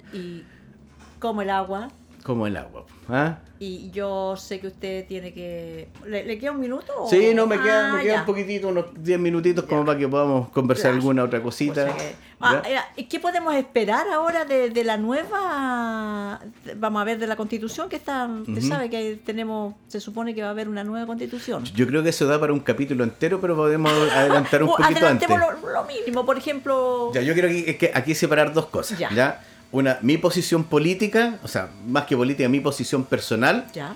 y como el agua. Como el agua. ¿Ah? Y yo sé que usted tiene que... ¿Le, le queda un minuto? o- Sí, no, me queda, Ah, me queda ya. un poquito, unos diez minutitos como para que podamos conversar Claro. alguna otra cosita. O sea que- Ah, ¿Ya? mira, ¿y qué podemos esperar ahora de, de la nueva, vamos a ver, de la Constitución que está, usted Ujú. sabe que tenemos, se supone que va a haber una nueva Constitución? Yo creo que eso da para un capítulo entero, pero podemos adelantar un O poquito antes. adelantemos lo, lo mínimo, por ejemplo... Ya, yo quiero que, que aquí separar dos cosas. Ya. ¿Ya? Una, mi posición política, o sea, más que política, mi posición personal, Ya.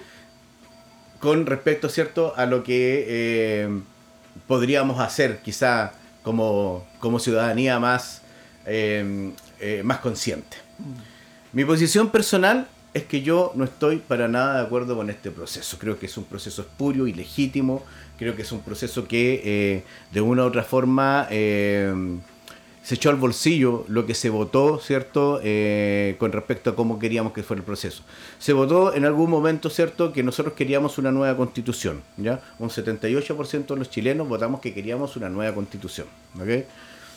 con respecto, ¿cierto?, a lo que eh, podríamos hacer quizá como, como ciudadanía más, eh, eh, más consciente. Mi posición personal es que yo no estoy para nada de acuerdo con este proceso. Creo que es un proceso espurio y legítimo. Creo que es un proceso que eh, de una u otra forma eh, se echó al bolsillo lo que se votó, ¿cierto?, eh, con respecto a cómo queríamos que fuera el proceso. Se votó en algún momento, ¿cierto?, que nosotros queríamos una nueva constitución, ¿ya? Un setenta y ocho por ciento de los chilenos votamos que queríamos una nueva constitución, ¿ok?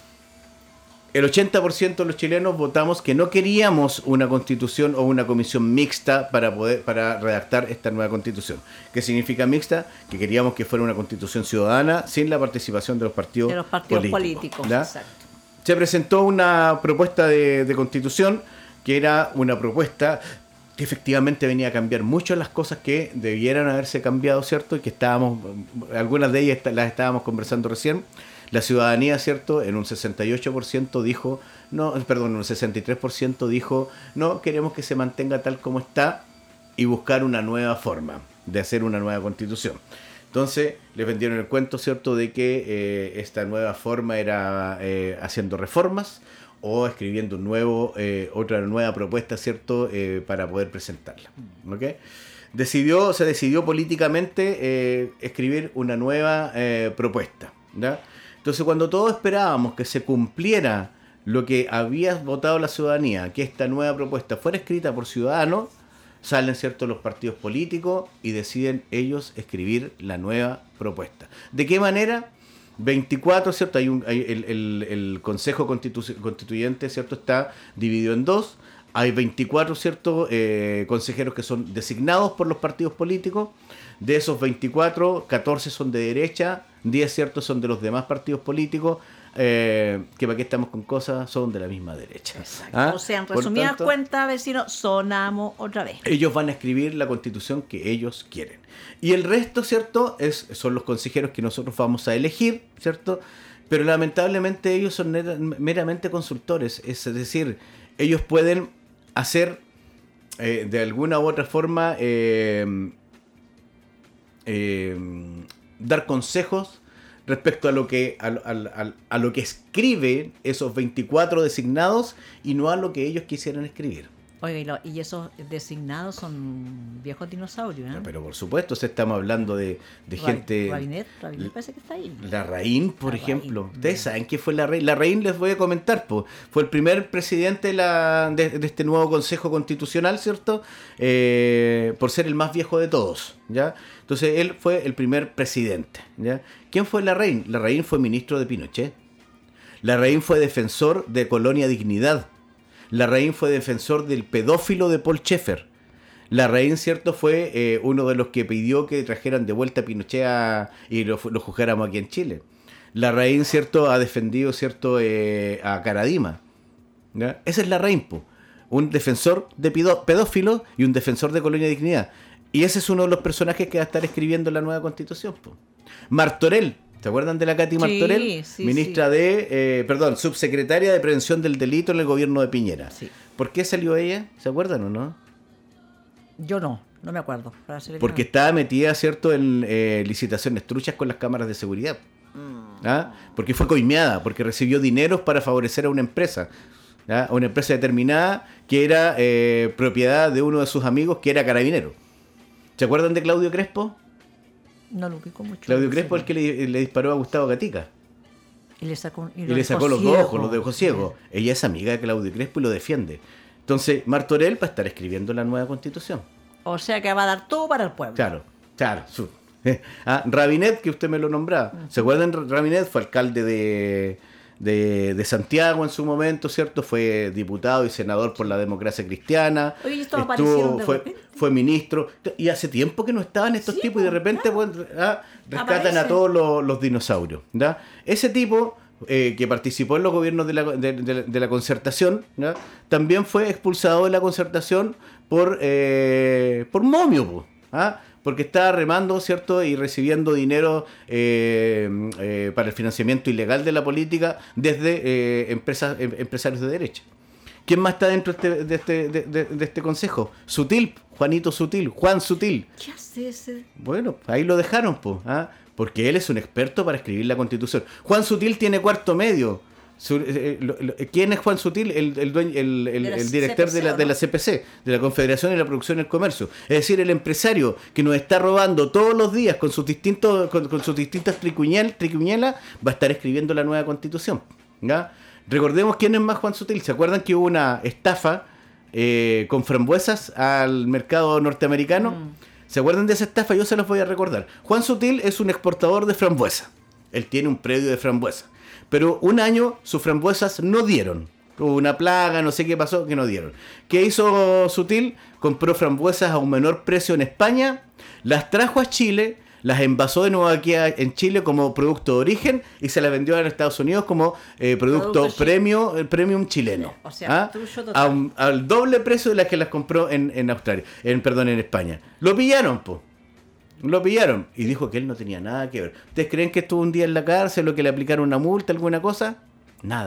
El ochenta por ciento de los chilenos votamos que no queríamos una constitución o una comisión mixta para poder para redactar esta nueva constitución. ¿Qué significa mixta? Que queríamos que fuera una constitución ciudadana sin la participación de los partidos, De los partidos políticos. políticos, ¿Ya? exacto. Se presentó una propuesta de, de constitución que era una propuesta que efectivamente venía a cambiar mucho las cosas que debieran haberse cambiado, ¿cierto? Y que estábamos, algunas de ellas las estábamos conversando recién. La ciudadanía, ¿cierto?, en un sesenta y ocho por ciento dijo, no, perdón, en un sesenta y tres por ciento dijo, no, queremos que se mantenga tal como está y buscar una nueva forma de hacer una nueva constitución. Entonces, les vendieron el cuento, ¿cierto?, de que eh, esta nueva forma era eh, haciendo reformas o escribiendo un nuevo, eh, otra nueva propuesta, ¿cierto?, eh, para poder presentarla. ¿Okay? Decidió, se decidió políticamente eh, escribir una nueva eh, propuesta. ¿Ya? Entonces, cuando todos esperábamos que se cumpliera lo que había votado la ciudadanía, que esta nueva propuesta fuera escrita por ciudadanos, salen, ¿cierto?, los partidos políticos y deciden ellos escribir la nueva propuesta. ¿De qué manera? veinticuatro, ¿cierto? Hay un, hay el, el, el Consejo Constitu- Constituyente, ¿cierto?, está dividido en dos. Hay veinticuatro, ¿cierto?, eh, consejeros que son designados por los partidos políticos. De esos veinticuatro, catorce son de derecha, diez, ¿cierto?, son de los demás partidos políticos, eh, que para qué estamos con cosas, son de la misma derecha. ¿Ah? O sea, en Por resumidas tanto, cuentas, vecinos, sonamos otra vez. ellos van a escribir la constitución que ellos quieren. Y el resto, ¿cierto?, es, son los consejeros que nosotros vamos a elegir, ¿cierto? Pero lamentablemente ellos son meramente consultores, es decir, ellos pueden hacer eh, de alguna u otra forma eh, eh, dar consejos respecto a lo que a, a, a, a lo que escriben esos veinticuatro designados y no a lo que ellos quisieran escribir. Oiga, y, lo, y esos designados son viejos dinosaurios, ¿eh? No, pero por supuesto, se estamos hablando de, de Ra- gente... Rabinet, Rabinet parece que está ahí. La Raín, por La ejemplo. Raín. Ustedes saben quién fue la Raín. La Raín, les voy a comentar, po. Fue el primer presidente de, la, de, de este nuevo Consejo Constitucional, ¿cierto? Eh, por ser el más viejo de todos, ¿ya? Entonces, él fue el primer presidente, ¿ya? ¿Quién fue la Raín? La Raín fue ministro de Pinochet. La Raín fue defensor de Colonia Dignidad. La Raín fue defensor del pedófilo de Paul Schaeffer. La Raín, ¿cierto?, fue eh, uno de los que pidió que trajeran de vuelta a Pinochet a, y lo, lo juzgáramos aquí en Chile. La Raín, ¿cierto?, ha defendido, ¿cierto?, eh, a Caradima. ¿Ya? Esa es la Raín, po. Un defensor de pido, pedófilo y un defensor de Colonia Dignidad. Y ese es uno de los personajes que va a estar escribiendo la nueva constitución, po. Martorell. ¿Se acuerdan de la Katy Martorell? Sí, sí, Ministra sí. de, eh, perdón, subsecretaria de Prevención del Delito en el gobierno de Piñera. Sí. ¿Por qué salió ella? ¿Se acuerdan o no? Yo no, no me acuerdo. Para ser Porque estaba metida, ¿cierto?, en eh, licitaciones truchas con las cámaras de seguridad. ¿Ah? Porque fue coimeada, porque recibió dineros para favorecer a una empresa. ¿Ah? A una empresa determinada que era eh, propiedad de uno de sus amigos que era carabinero. ¿Se acuerdan de Claudio Crespo? No lo ubico mucho. Claudio Crespo es el que le, le disparó a Gustavo Gatica. Y le sacó, y Y lo le dejó sacó los ciego. dos ojos, los dejó ciegos. Ella es amiga de Claudio Crespo y lo defiende. Entonces, Martorell va a estar escribiendo la nueva constitución. O sea que va a dar todo para el pueblo. Claro, claro. Su, ah, Rabinet, que usted me lo nombraba. ¿Se acuerdan? Rabinet fue alcalde de, de, de Santiago en su momento, ¿cierto? Fue diputado y senador por la democracia cristiana. Oye, ¿y estos aparecieron de fue, repente? fue ministro. Y hace tiempo que no estaban estos Sí, tipos y de pues, repente pues, ah, rescatan Aparece. a todos los, los dinosaurios. ¿Ya? Ese tipo... Eh, que participó en los gobiernos de la, de, de- de la concertación, ¿ya? También fue expulsado de la concertación por, eh, por momio, po, ¿ah? Porque estaba remando, ¿cierto?, y recibiendo dinero eh, eh, para el financiamiento ilegal de la política desde eh, empresas, em- empresarios de derecha. ¿Quién más está dentro de este, de este, de, de- de este consejo? Sutil, Juanito Sutil, Juan Sutil. ¿Qué hace ese? Bueno, ahí lo dejaron, po, ¿ah? Porque él es un experto para escribir la Constitución. Juan Sutil tiene cuarto medio. Su- eh, lo- lo- ¿Quién es Juan Sutil? El, el, dueño- el, el- De la el director de la, C P C, ¿o de la no? C P C, de la Confederación de la Producción y el Comercio. Es decir, el empresario que nos está robando todos los días con sus distintos con, con sus distintas tricuñel, tricuñelas, va a estar escribiendo la nueva Constitución. ¿Ya? Recordemos quién es más Juan Sutil. ¿Se acuerdan que hubo una estafa eh, con frambuesas al mercado norteamericano? Mm. ¿Se acuerdan de esa estafa? Yo se los voy a recordar. Juan Sutil es un exportador de frambuesa. Él tiene un predio de frambuesa. Pero un año sus frambuesas no dieron. Hubo una plaga, no sé qué pasó, que no dieron. ¿Qué hizo Sutil? Compró frambuesas a un menor precio en España, las trajo a Chile, las envasó de nuevo aquí a- en Chile como producto de origen y se las vendió a los Estados Unidos como eh, producto Producto chi- premio, eh, premium chileno. O sea, ¿Ah? trucho total. A un- al doble precio de las que las compró en, en Australia, en, perdón, en España. Lo pillaron, po. Lo pillaron. Y dijo que él no tenía nada que ver. ¿Ustedes creen que estuvo un día en la cárcel o que le aplicaron una multa, alguna cosa? Nada.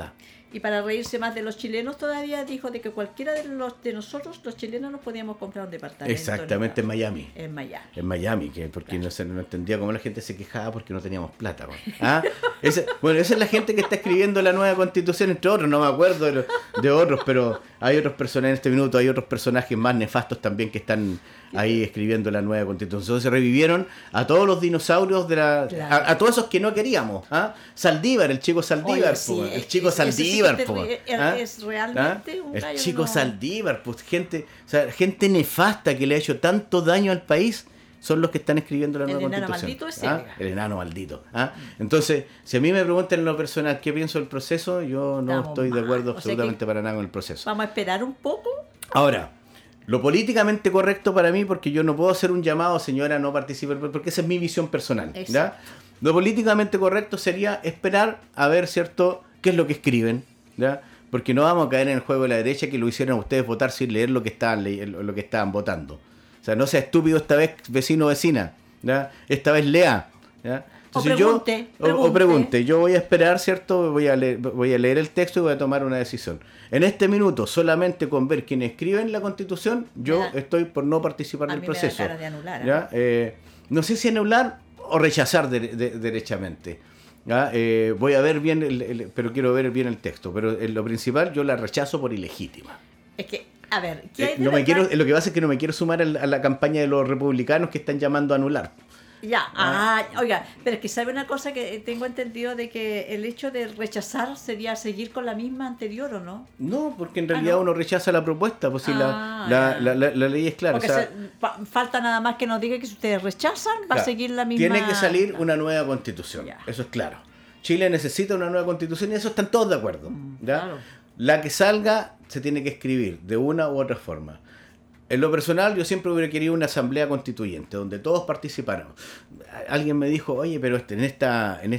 Y para reírse más de los chilenos todavía dijo de que cualquiera de los de nosotros, los chilenos, nos podíamos comprar un departamento. Exactamente, en, en Miami. En Miami. En Miami, que porque claro. no, se, no entendía cómo la gente se quejaba porque no teníamos plata. ¿Ah? Ese, bueno, esa es la gente que está escribiendo la nueva constitución, entre otros, no me acuerdo de, de otros, pero hay otros personajes en este minuto, hay otros personajes más nefastos también que están ahí escribiendo la nueva constitución. Entonces se revivieron a todos los dinosaurios de la... Claro. A, a todos esos que no queríamos. ¿Ah? Saldívar, el chico Saldívar. Oye, sí, po, el chico Saldívar. Sí po, ¿ah? Es realmente ¿Ah? un El gallo chico no... Saldívar, pues gente, o sea, gente nefasta que le ha hecho tanto daño al país. Son los que están escribiendo la nueva el enano constitución. Maldito ¿Ah? El enano maldito. ¿Ah? Entonces, si a mí me preguntan en lo personal qué pienso del proceso, yo no Estamos estoy mal. de acuerdo absolutamente o sea para nada con el proceso. Vamos a esperar un poco. Ahora, lo políticamente correcto para mí, porque yo no puedo hacer un llamado, señora, no participe, porque esa es mi visión personal. ¿Ya? Lo políticamente correcto sería esperar a ver, ¿cierto?, qué es lo que escriben, ¿ya? Porque no vamos a caer en el juego de la derecha que lo hicieron ustedes votar sin leer lo que estaban, lo que estaban votando. O sea, no sea estúpido esta vez, vecino o vecina, ¿ya? Esta vez lea, ¿ya? Entonces o pregunte, yo, pregunte. O, o pregunte, yo voy a esperar, ¿cierto? Voy a, leer, voy a leer el texto y voy a tomar una decisión. En este minuto, solamente con ver quién escribe en la Constitución, yo ya. estoy por no participar a del mí proceso. Me da cara de anular, ¿ya? Eh, no sé si anular o rechazar de, de, derechamente. ¿Ya? Eh, voy a ver bien, el, el, pero quiero ver bien el texto. Pero en lo principal, yo la rechazo por ilegítima. Es que, a ver, ¿qué hay eh, de no me quiero, verdad? Lo que pasa es que no me quiero sumar a la, a la campaña de los republicanos que están llamando a anular. Ya, ah, oiga, pero es que sabe una cosa que tengo entendido de que el hecho de rechazar sería seguir con la misma anterior, ¿o no? No, porque en realidad ah, ¿no? uno rechaza la propuesta, pues si ah, la, la, la, la ley es clara. Porque o sea, se, pa, falta nada más que nos diga que si ustedes rechazan, va claro, a seguir la misma... Tiene que salir una nueva constitución, ya. Eso es claro. Chile necesita una nueva constitución y eso están todos de acuerdo. ¿Ya? Claro. La que salga se tiene que escribir de una u otra forma. En lo personal, yo siempre hubiera querido una asamblea constituyente donde todos participaran. Alguien me dijo, oye, pero este, en esta en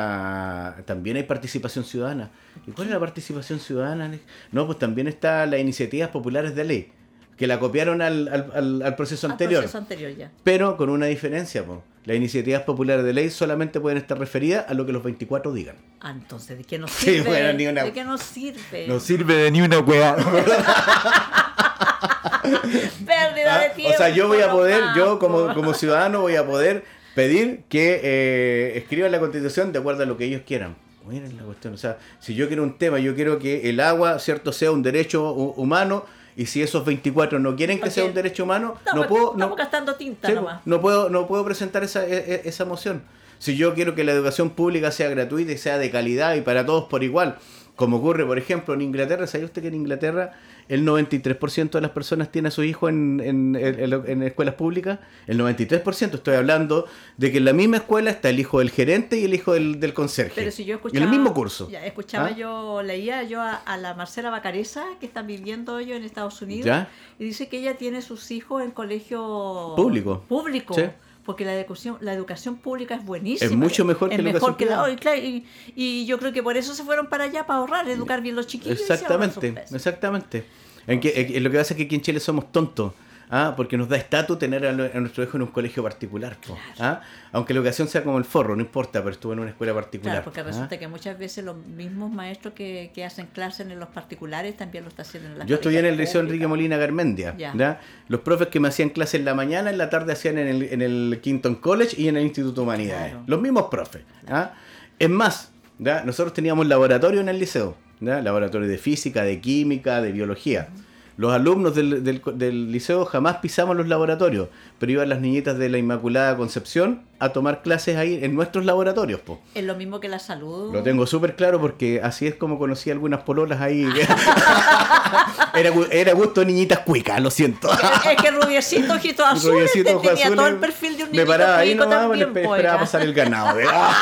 esta también hay participación ciudadana. ¿Y cuál es la participación ciudadana? No, pues también está las iniciativas populares de ley, que la copiaron al, al, al, al proceso anterior. Al proceso anterior ya. Pero con una diferencia, pues. Las iniciativas populares de ley solamente pueden estar referidas a lo que los veinticuatro digan. Ah, entonces, ¿de qué nos sirve? Sí, bueno, ni una... ¿De qué nos sirve? No sirve de ni una weá. Pérdida ah, de tiempo. O sea, yo voy a poder, yo como, como ciudadano voy a poder pedir que eh, escriban la Constitución de acuerdo a lo que ellos quieran. Miren la cuestión, o sea, si yo quiero un tema, yo quiero que el agua, cierto, sea un derecho humano. Y si esos veinticuatro no quieren que okay. sea un derecho humano, estamos, no puedo... Estamos no, gastando tinta sí, nomás. No puedo, no puedo presentar esa, esa moción. Si yo quiero que la educación pública sea gratuita y sea de calidad y para todos por igual, como ocurre, por ejemplo, en Inglaterra, ¿sabe usted que en Inglaterra el noventa y tres por ciento de las personas tiene a su hijo en, en, en, en escuelas públicas? El noventa y tres por ciento, estoy hablando de que en la misma escuela está el hijo del gerente y el hijo del, del conserje. Pero si yo escuchaba, en el mismo curso. Ya, escuchaba ¿Ah? yo, leía yo a, a la Marcela Bacareza, que están viviendo ellos en Estados Unidos, ¿Ya? Y dice que ella tiene sus hijos en colegio público. Público. ¿Sí? Porque la educación, la educación pública es buenísima. Es mucho mejor es que la mejor educación que la, privada. y, y yo creo que por eso se fueron para allá, para ahorrar, educar bien los chiquillos. Exactamente, exactamente. En que, en, lo que pasa es que aquí en Chile somos tontos. ¿Ah? Porque nos da estatus tener a, a nuestro hijo en un colegio particular. Claro. ¿Ah? Aunque la educación sea como el forro, no importa, pero estuvo en una escuela particular. Claro, porque resulta ¿Ah? que muchas veces los mismos maestros que, que hacen clases en los particulares también lo están haciendo en las Yo estudié en el Liceo Enrique Molina Garmendia. Ya. ¿Ya? Los profes que me hacían clases en la mañana, en la tarde hacían en el, en el Kingston College y en el Instituto de Humanidades. Claro. Los mismos profes. ¿Ah? Es más, ¿ya? Nosotros teníamos laboratorio en el liceo. ¿Ya? Laboratorio de física, de química, de biología. Los alumnos del, del, del liceo jamás pisamos los laboratorios, pero iban las niñitas de la Inmaculada Concepción a tomar clases ahí en nuestros laboratorios. Po. Es lo mismo que la salud. Lo tengo súper claro porque así es como conocí algunas pololas ahí. era, era gusto de niñitas cuicas, lo siento. Es que rubiecito, ojito azul, rubiecito, tenía azules, todo el perfil de un niñito me paraba ahí nomás, también, le esperaba pasar el ganado.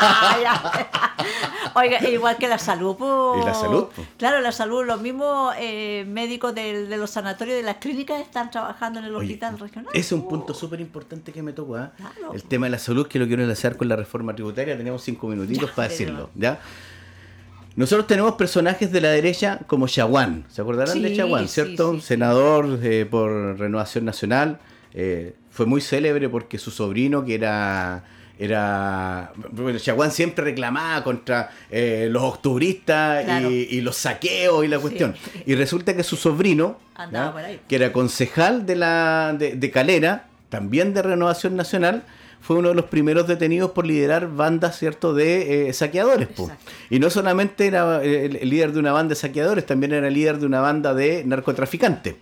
Oiga, igual que la salud. Po. ¿Y la salud? Po. Claro, la salud, los mismos eh, médicos de, de los sanatorios, de las clínicas, están trabajando en el Oye, hospital regional. Ese es un punto súper importante que me tocó. ¿eh? Claro. El tema de la salud, que lo quiero enlazar con la reforma tributaria. Tenemos cinco minutitos ya, para decirlo. ¿Ya? Nosotros tenemos personajes de la derecha como Chaguán. ¿Se acordarán sí, de Chaguán, cierto? Sí, sí, Senador eh, por Renovación Nacional. Eh, fue muy célebre porque su sobrino, que era era bueno, Chaguán siempre reclamaba contra eh, los octubristas Claro. y, y los saqueos y la cuestión. Sí. Y resulta que su sobrino, Andaba ¿ya? por ahí. que era concejal de, la, de, de Calera, también de Renovación Nacional, fue uno de los primeros detenidos por liderar bandas, ¿cierto?, de eh, saqueadores. Po. Y no solamente era el, el líder de una banda de saqueadores, también era el líder de una banda de narcotraficantes.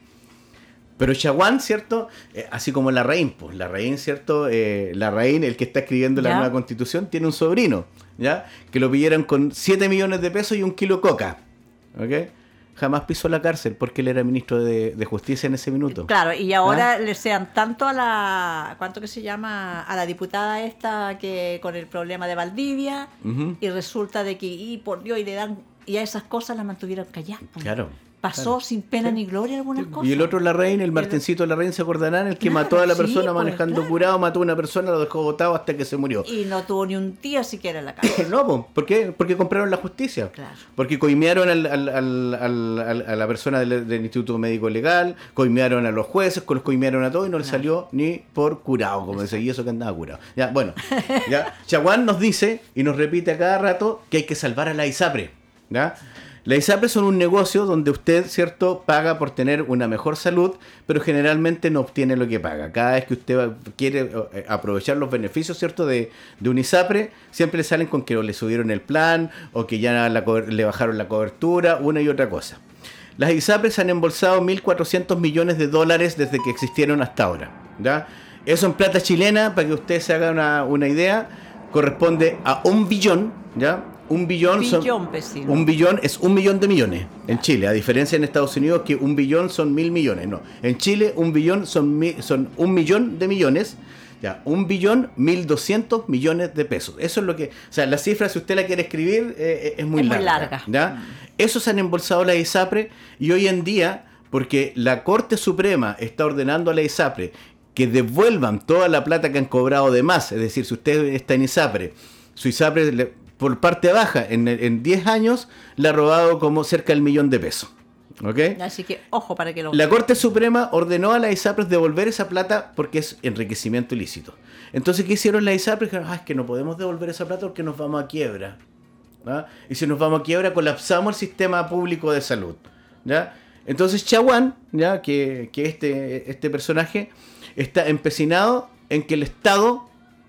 Pero Chaguán, ¿cierto? Eh, así como Larraín, pues Larraín, ¿cierto? Eh, Larraín, el que está escribiendo la ¿Ya? nueva constitución, pidió un sobrino, ¿ya? Que lo pillaron con siete millones de pesos y un kilo de coca, ¿ok? Jamás pisó la cárcel porque él era ministro de, de Justicia en ese minuto. Claro, y ahora ¿Ah? le sean tanto a la, ¿cuánto que se llama? A la diputada esta que con el problema de Valdivia, Ujú. y resulta de que, y por Dios, y le dan, y a esas cosas las mantuvieron calladas. Claro. Pasó claro. sin pena ni gloria algunas cosas. Y el otro Larraín, el Martincito Larraín, ¿se acordarán? El que Claro, mató a la sí, persona pues, manejando claro. curado, mató a una persona, lo dejó botado hasta que se murió. Y no tuvo ni un día siquiera en la cárcel. No, po, ¿por qué? Porque compraron la justicia. Claro. Porque coimearon al, al, al, al, al- a la persona del, del Instituto Médico Legal, coimearon a los jueces, los coimearon a todos y no le salió ni por curado, como dice, y eso que andaba curado. Ya, bueno, ya. Chaguán nos dice y nos repite a cada rato que hay que salvar a la ISAPRE, ¿ya? La ISAPRE son un negocio donde usted, ¿cierto?, paga por tener una mejor salud, pero generalmente no obtiene lo que paga. Cada vez que usted va- quiere eh, aprovechar los beneficios, ¿cierto?, de, de un ISAPRE, siempre le salen con que o le subieron el plan o que ya la co- le bajaron la cobertura, una y otra cosa. Las ISAPRES han embolsado mil cuatrocientos millones de dólares desde que existieron hasta ahora, ¿ya? Eso en plata chilena, para que usted se haga una, una idea, corresponde a un billón, ¿ya? Un billón, son- Billón, vecino. un billón es un millón de millones en Chile, a diferencia en Estados Unidos que un billón son mil millones. No, en Chile un billón son, mi- son un millón de millones. Ya, un billón, mil doscientos millones de pesos. Eso es lo que... O sea, la cifra, si usted la quiere escribir, eh, es muy Es muy larga. larga. ¿Ya? Esos han embolsado la ISAPRE y hoy en día, porque la Corte Suprema está ordenando a la ISAPRE que devuelvan toda la plata que han cobrado de más, es decir, si usted está en ISAPRE, su ISAPRE le- por parte baja, en, en diez años, le ha robado como cerca del millón de pesos. ¿Ok? Así que, ojo para que lo... La Corte Suprema ordenó a las ISAPRES devolver esa plata porque es enriquecimiento ilícito. Entonces, ¿qué hicieron las ISAPRES? Dijeron, ah, es que no podemos devolver esa plata porque nos vamos a quiebra. ¿Ah? Y si nos vamos a quiebra, colapsamos el sistema público de salud. ¿Ya? Entonces, Chaguán, ¿ya? Que, que este, este personaje está empecinado en que el Estado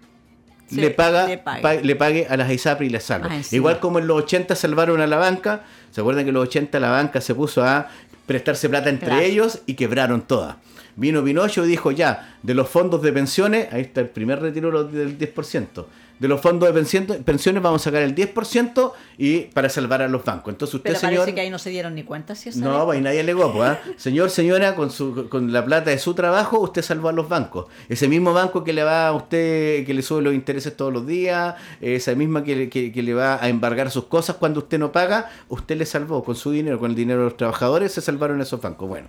Sí, le, paga, le pague. pa- le pague a las ISAPRES y las salve. Ah, sí. Igual como en los ochenta salvaron a la banca, ¿se acuerdan que en los ochenta la banca se puso a prestarse plata entre Claro. ellos y quebraron todas? Vino Pinocho y dijo ya, de los fondos de pensiones, ahí está el primer retiro del diez por ciento. De los fondos de pensión- pensiones vamos a sacar el diez por ciento y para salvar a los bancos. Entonces usted, Pero señor... parece que ahí no se dieron ni cuenta si esa No, vez. pues ahí nadie alegó, pues, ¿ah? Señor, señora, con su con la plata de su trabajo, usted salvó a los bancos. Ese mismo banco que le va a usted, que le sube los intereses todos los días, esa misma que, que, que le va a embargar sus cosas cuando usted no paga, usted le salvó con su dinero, con el dinero de los trabajadores, se salvaron esos bancos. Bueno,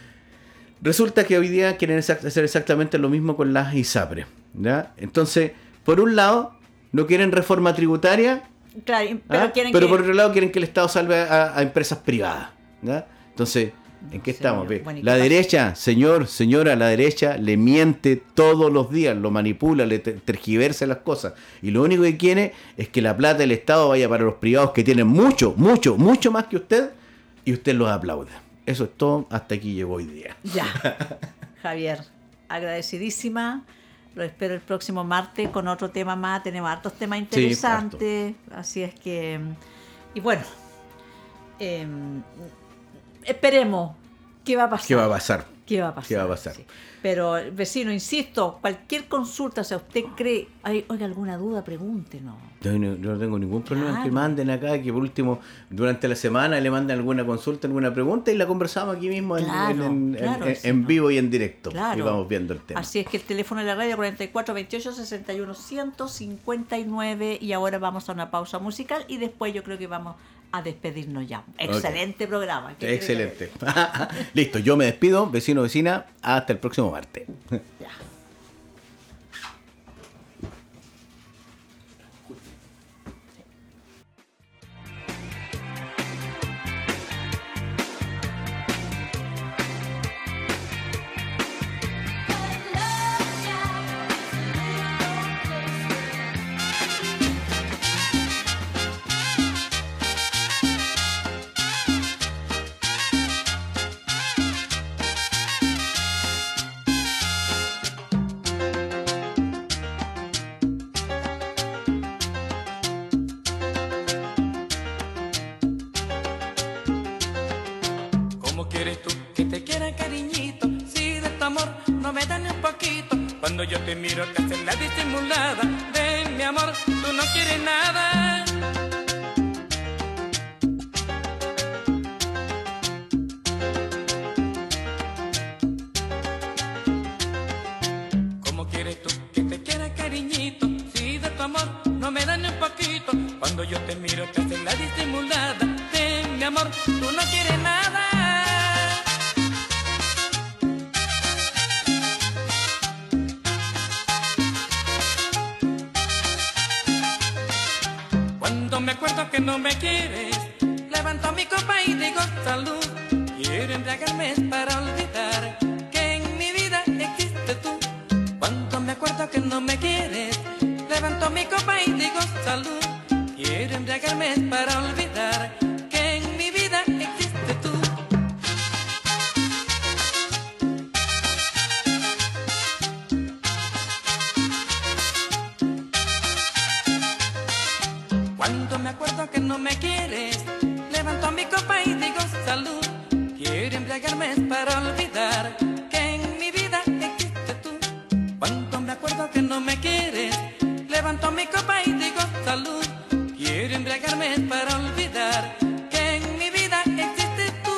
resulta que hoy día quieren exact- hacer exactamente lo mismo con las ISAPRES, ¿ya? Entonces, por un lado, no quieren reforma tributaria, Claro, pero ¿ah? quieren Pero que... por otro lado quieren que el Estado salve a, a empresas privadas, ¿ya? Entonces, ¿en qué estamos? Ve? bueno, ¿y qué La pasa? derecha, señor, señora, la derecha le miente todos los días, lo manipula, le ter- tergiversa las cosas. Y lo único que quiere es que la plata del Estado vaya para los privados que tienen mucho, mucho, mucho más que usted y usted los aplaude. Eso es todo, hasta aquí llegó hoy día. Ya, Javier, agradecidísima. Lo espero el próximo martes con otro tema más. Tenemos hartos temas interesantes. Así es que... Y bueno, eh, esperemos qué va a pasar. ¿Qué va a pasar? ¿Qué va a pasar? ¿Qué va a pasar? Sí. Pero, vecino, insisto, cualquier consulta, o sea, usted cree, hay, oiga, alguna duda, pregúntenos. Yo no, yo no tengo ningún problema en que Claro. manden acá, que por último, durante la semana le manden alguna consulta, alguna pregunta y la conversamos aquí mismo en, Claro, en- en- claro, en- sí, en no. vivo y en directo. Claro. Y vamos viendo el tema. Así es que el teléfono de la radio cuarenta y cuatro veintiocho sesenta y uno ciento cincuenta y nueve y ahora vamos a una pausa musical y después yo creo que vamos a despedirnos ya. Excelente programa. ¿Qué Excelente. Listo, yo me despido, vecino, vecina, hasta el próximo martes. Ya. Love shot, little place yo te miro te haces la disimulada. Ven mi amor, tú no quieres nada. ¿Cómo quieres tú que te quiera cariñito? Si de tu amor no me dan ni un poquito. Cuando yo te miro te haces la disimulada. Ven mi amor, tú no quieres nada. Me acuerdo que no me quieres, levanto mi copa y digo salud. Quiero embriagarme para olvidar que en mi vida existe tú. Cuando me acuerdo que no me quieres, levanto mi copa y digo salud. Quiero embriagarme para olvidar que en mi vida existe tú. Cuando me acuerdo que no me quieres, levanto mi copa y digo salud. Quiero embriagarme para olvidar que en mi vida existe tú. Cuando me acuerdo que no me quieres, levanto mi copa y digo salud. Quiero embriagarme para olvidar que en mi vida existe tú.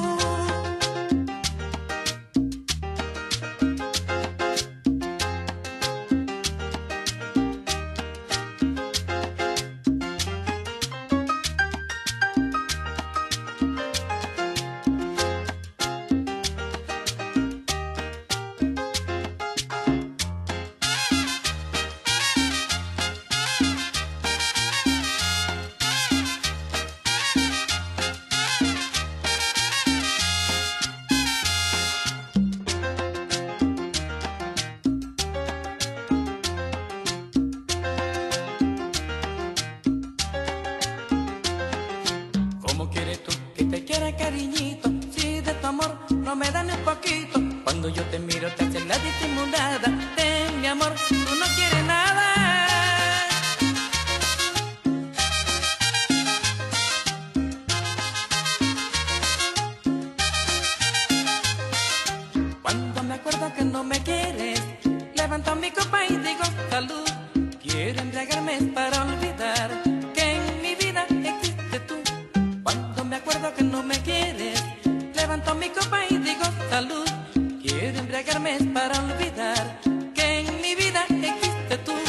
Cariñito, si de tu amor no me dan un poquito. Cuando yo te miro te haces la disimulada. Ten mi amor, tú no quieres nada. Cuando me acuerdo que no me quieres, levanto mi copa y digo salud. Quiero embriagarme para olvidar que en mi vida existe tú. Cuando me acuerdo que no me quieres, levanto mi copa y digo salud. Quiero embriagarme para olvidar que en mi vida existe tú.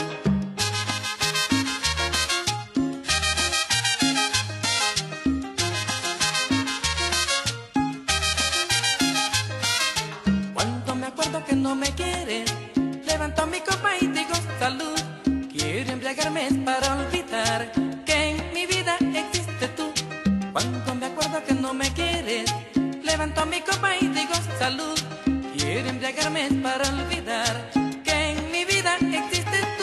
Cuando me acuerdo que no me quieres, levanto mi copa y digo salud. Quiero embriagarme para olvidar que en mi vida existe tú. Cuando me acuerdo que no me quieres, levanto mi copa y digo salud. Quiero embriagarme para olvidar que en mi vida existe tú.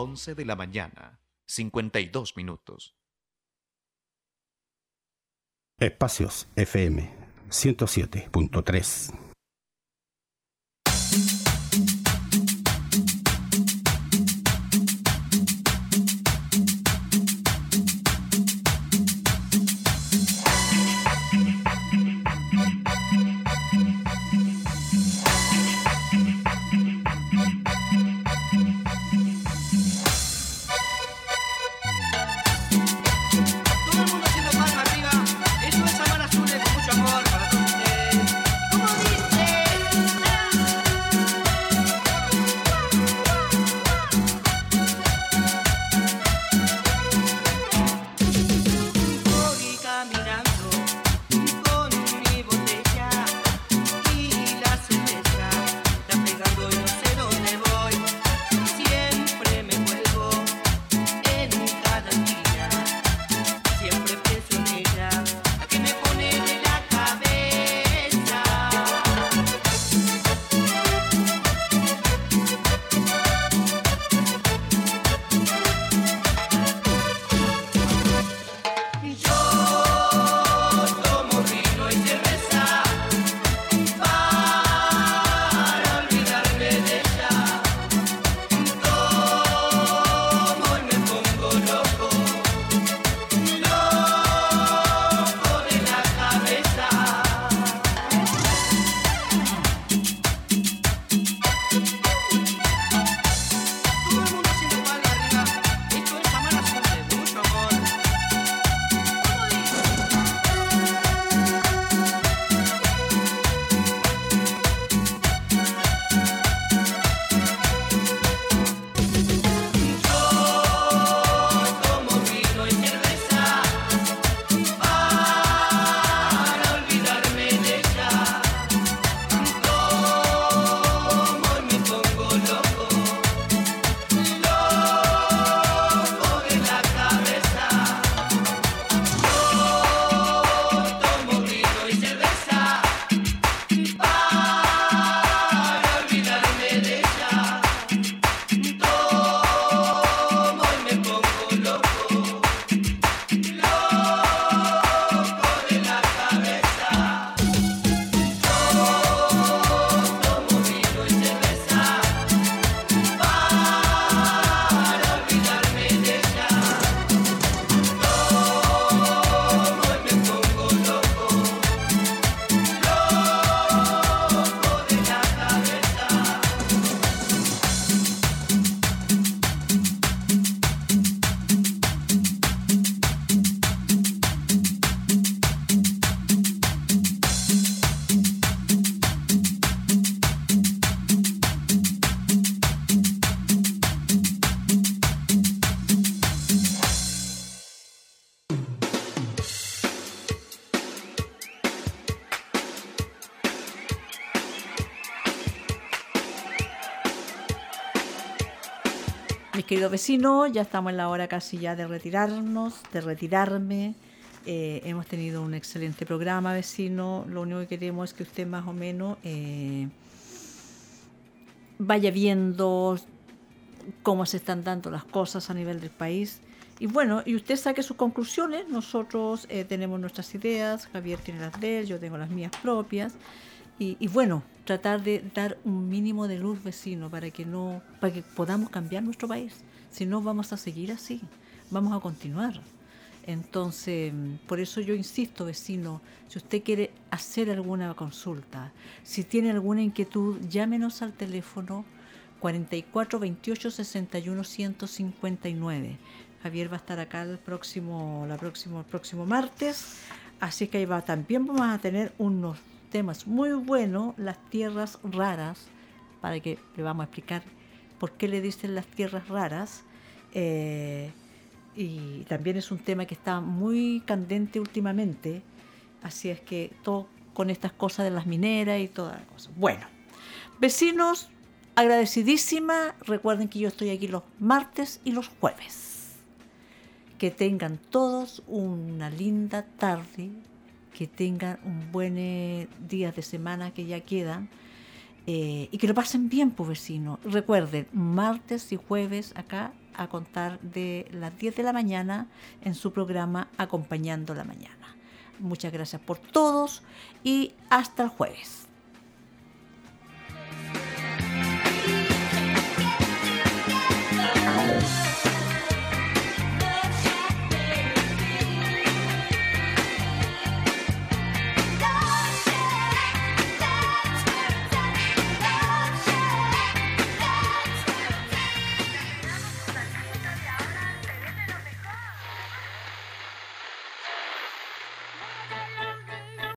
once de la mañana, cincuenta y dos minutos. Espacios F M ciento siete punto tres. Mis queridos vecinos, ya estamos en la hora casi ya de retirarnos, de retirarme. Eh, hemos tenido un excelente programa, vecino. Lo único que queremos es que usted más o menos eh, vaya viendo cómo se están dando las cosas a nivel del país. Y bueno, y usted saque sus conclusiones. Nosotros eh, tenemos nuestras ideas, Javier tiene las de él, yo tengo las mías propias. Y, y bueno, tratar de dar un mínimo de luz, vecino, para que no, para que podamos cambiar nuestro país. Si no, vamos a seguir así, vamos a continuar. Entonces, por eso yo insisto, vecino, si usted quiere hacer alguna consulta, si tiene alguna inquietud, llámenos al teléfono cuarenta y cuatro veintiocho sesenta y uno ciento cincuenta y nueve. Javier va a estar acá el próximo, la próximo, el próximo martes, así que ahí va. También vamos a tener unos temas muy buenos, las tierras raras, para que le vamos a explicar por qué le dicen las tierras raras. Eh, y también es un tema que está muy candente últimamente, así es que todo con estas cosas de las mineras y todas las cosas. Bueno, vecinos, agradecidísima. Recuerden que yo estoy aquí los martes y los jueves. Que tengan todos una linda tarde, que tengan un buen eh, día de semana que ya quedan, eh, y que lo pasen bien, pues vecinos. Recuerden, martes y jueves acá a contar de las diez de la mañana en su programa Acompañando la Mañana. Muchas gracias por todos y hasta el jueves.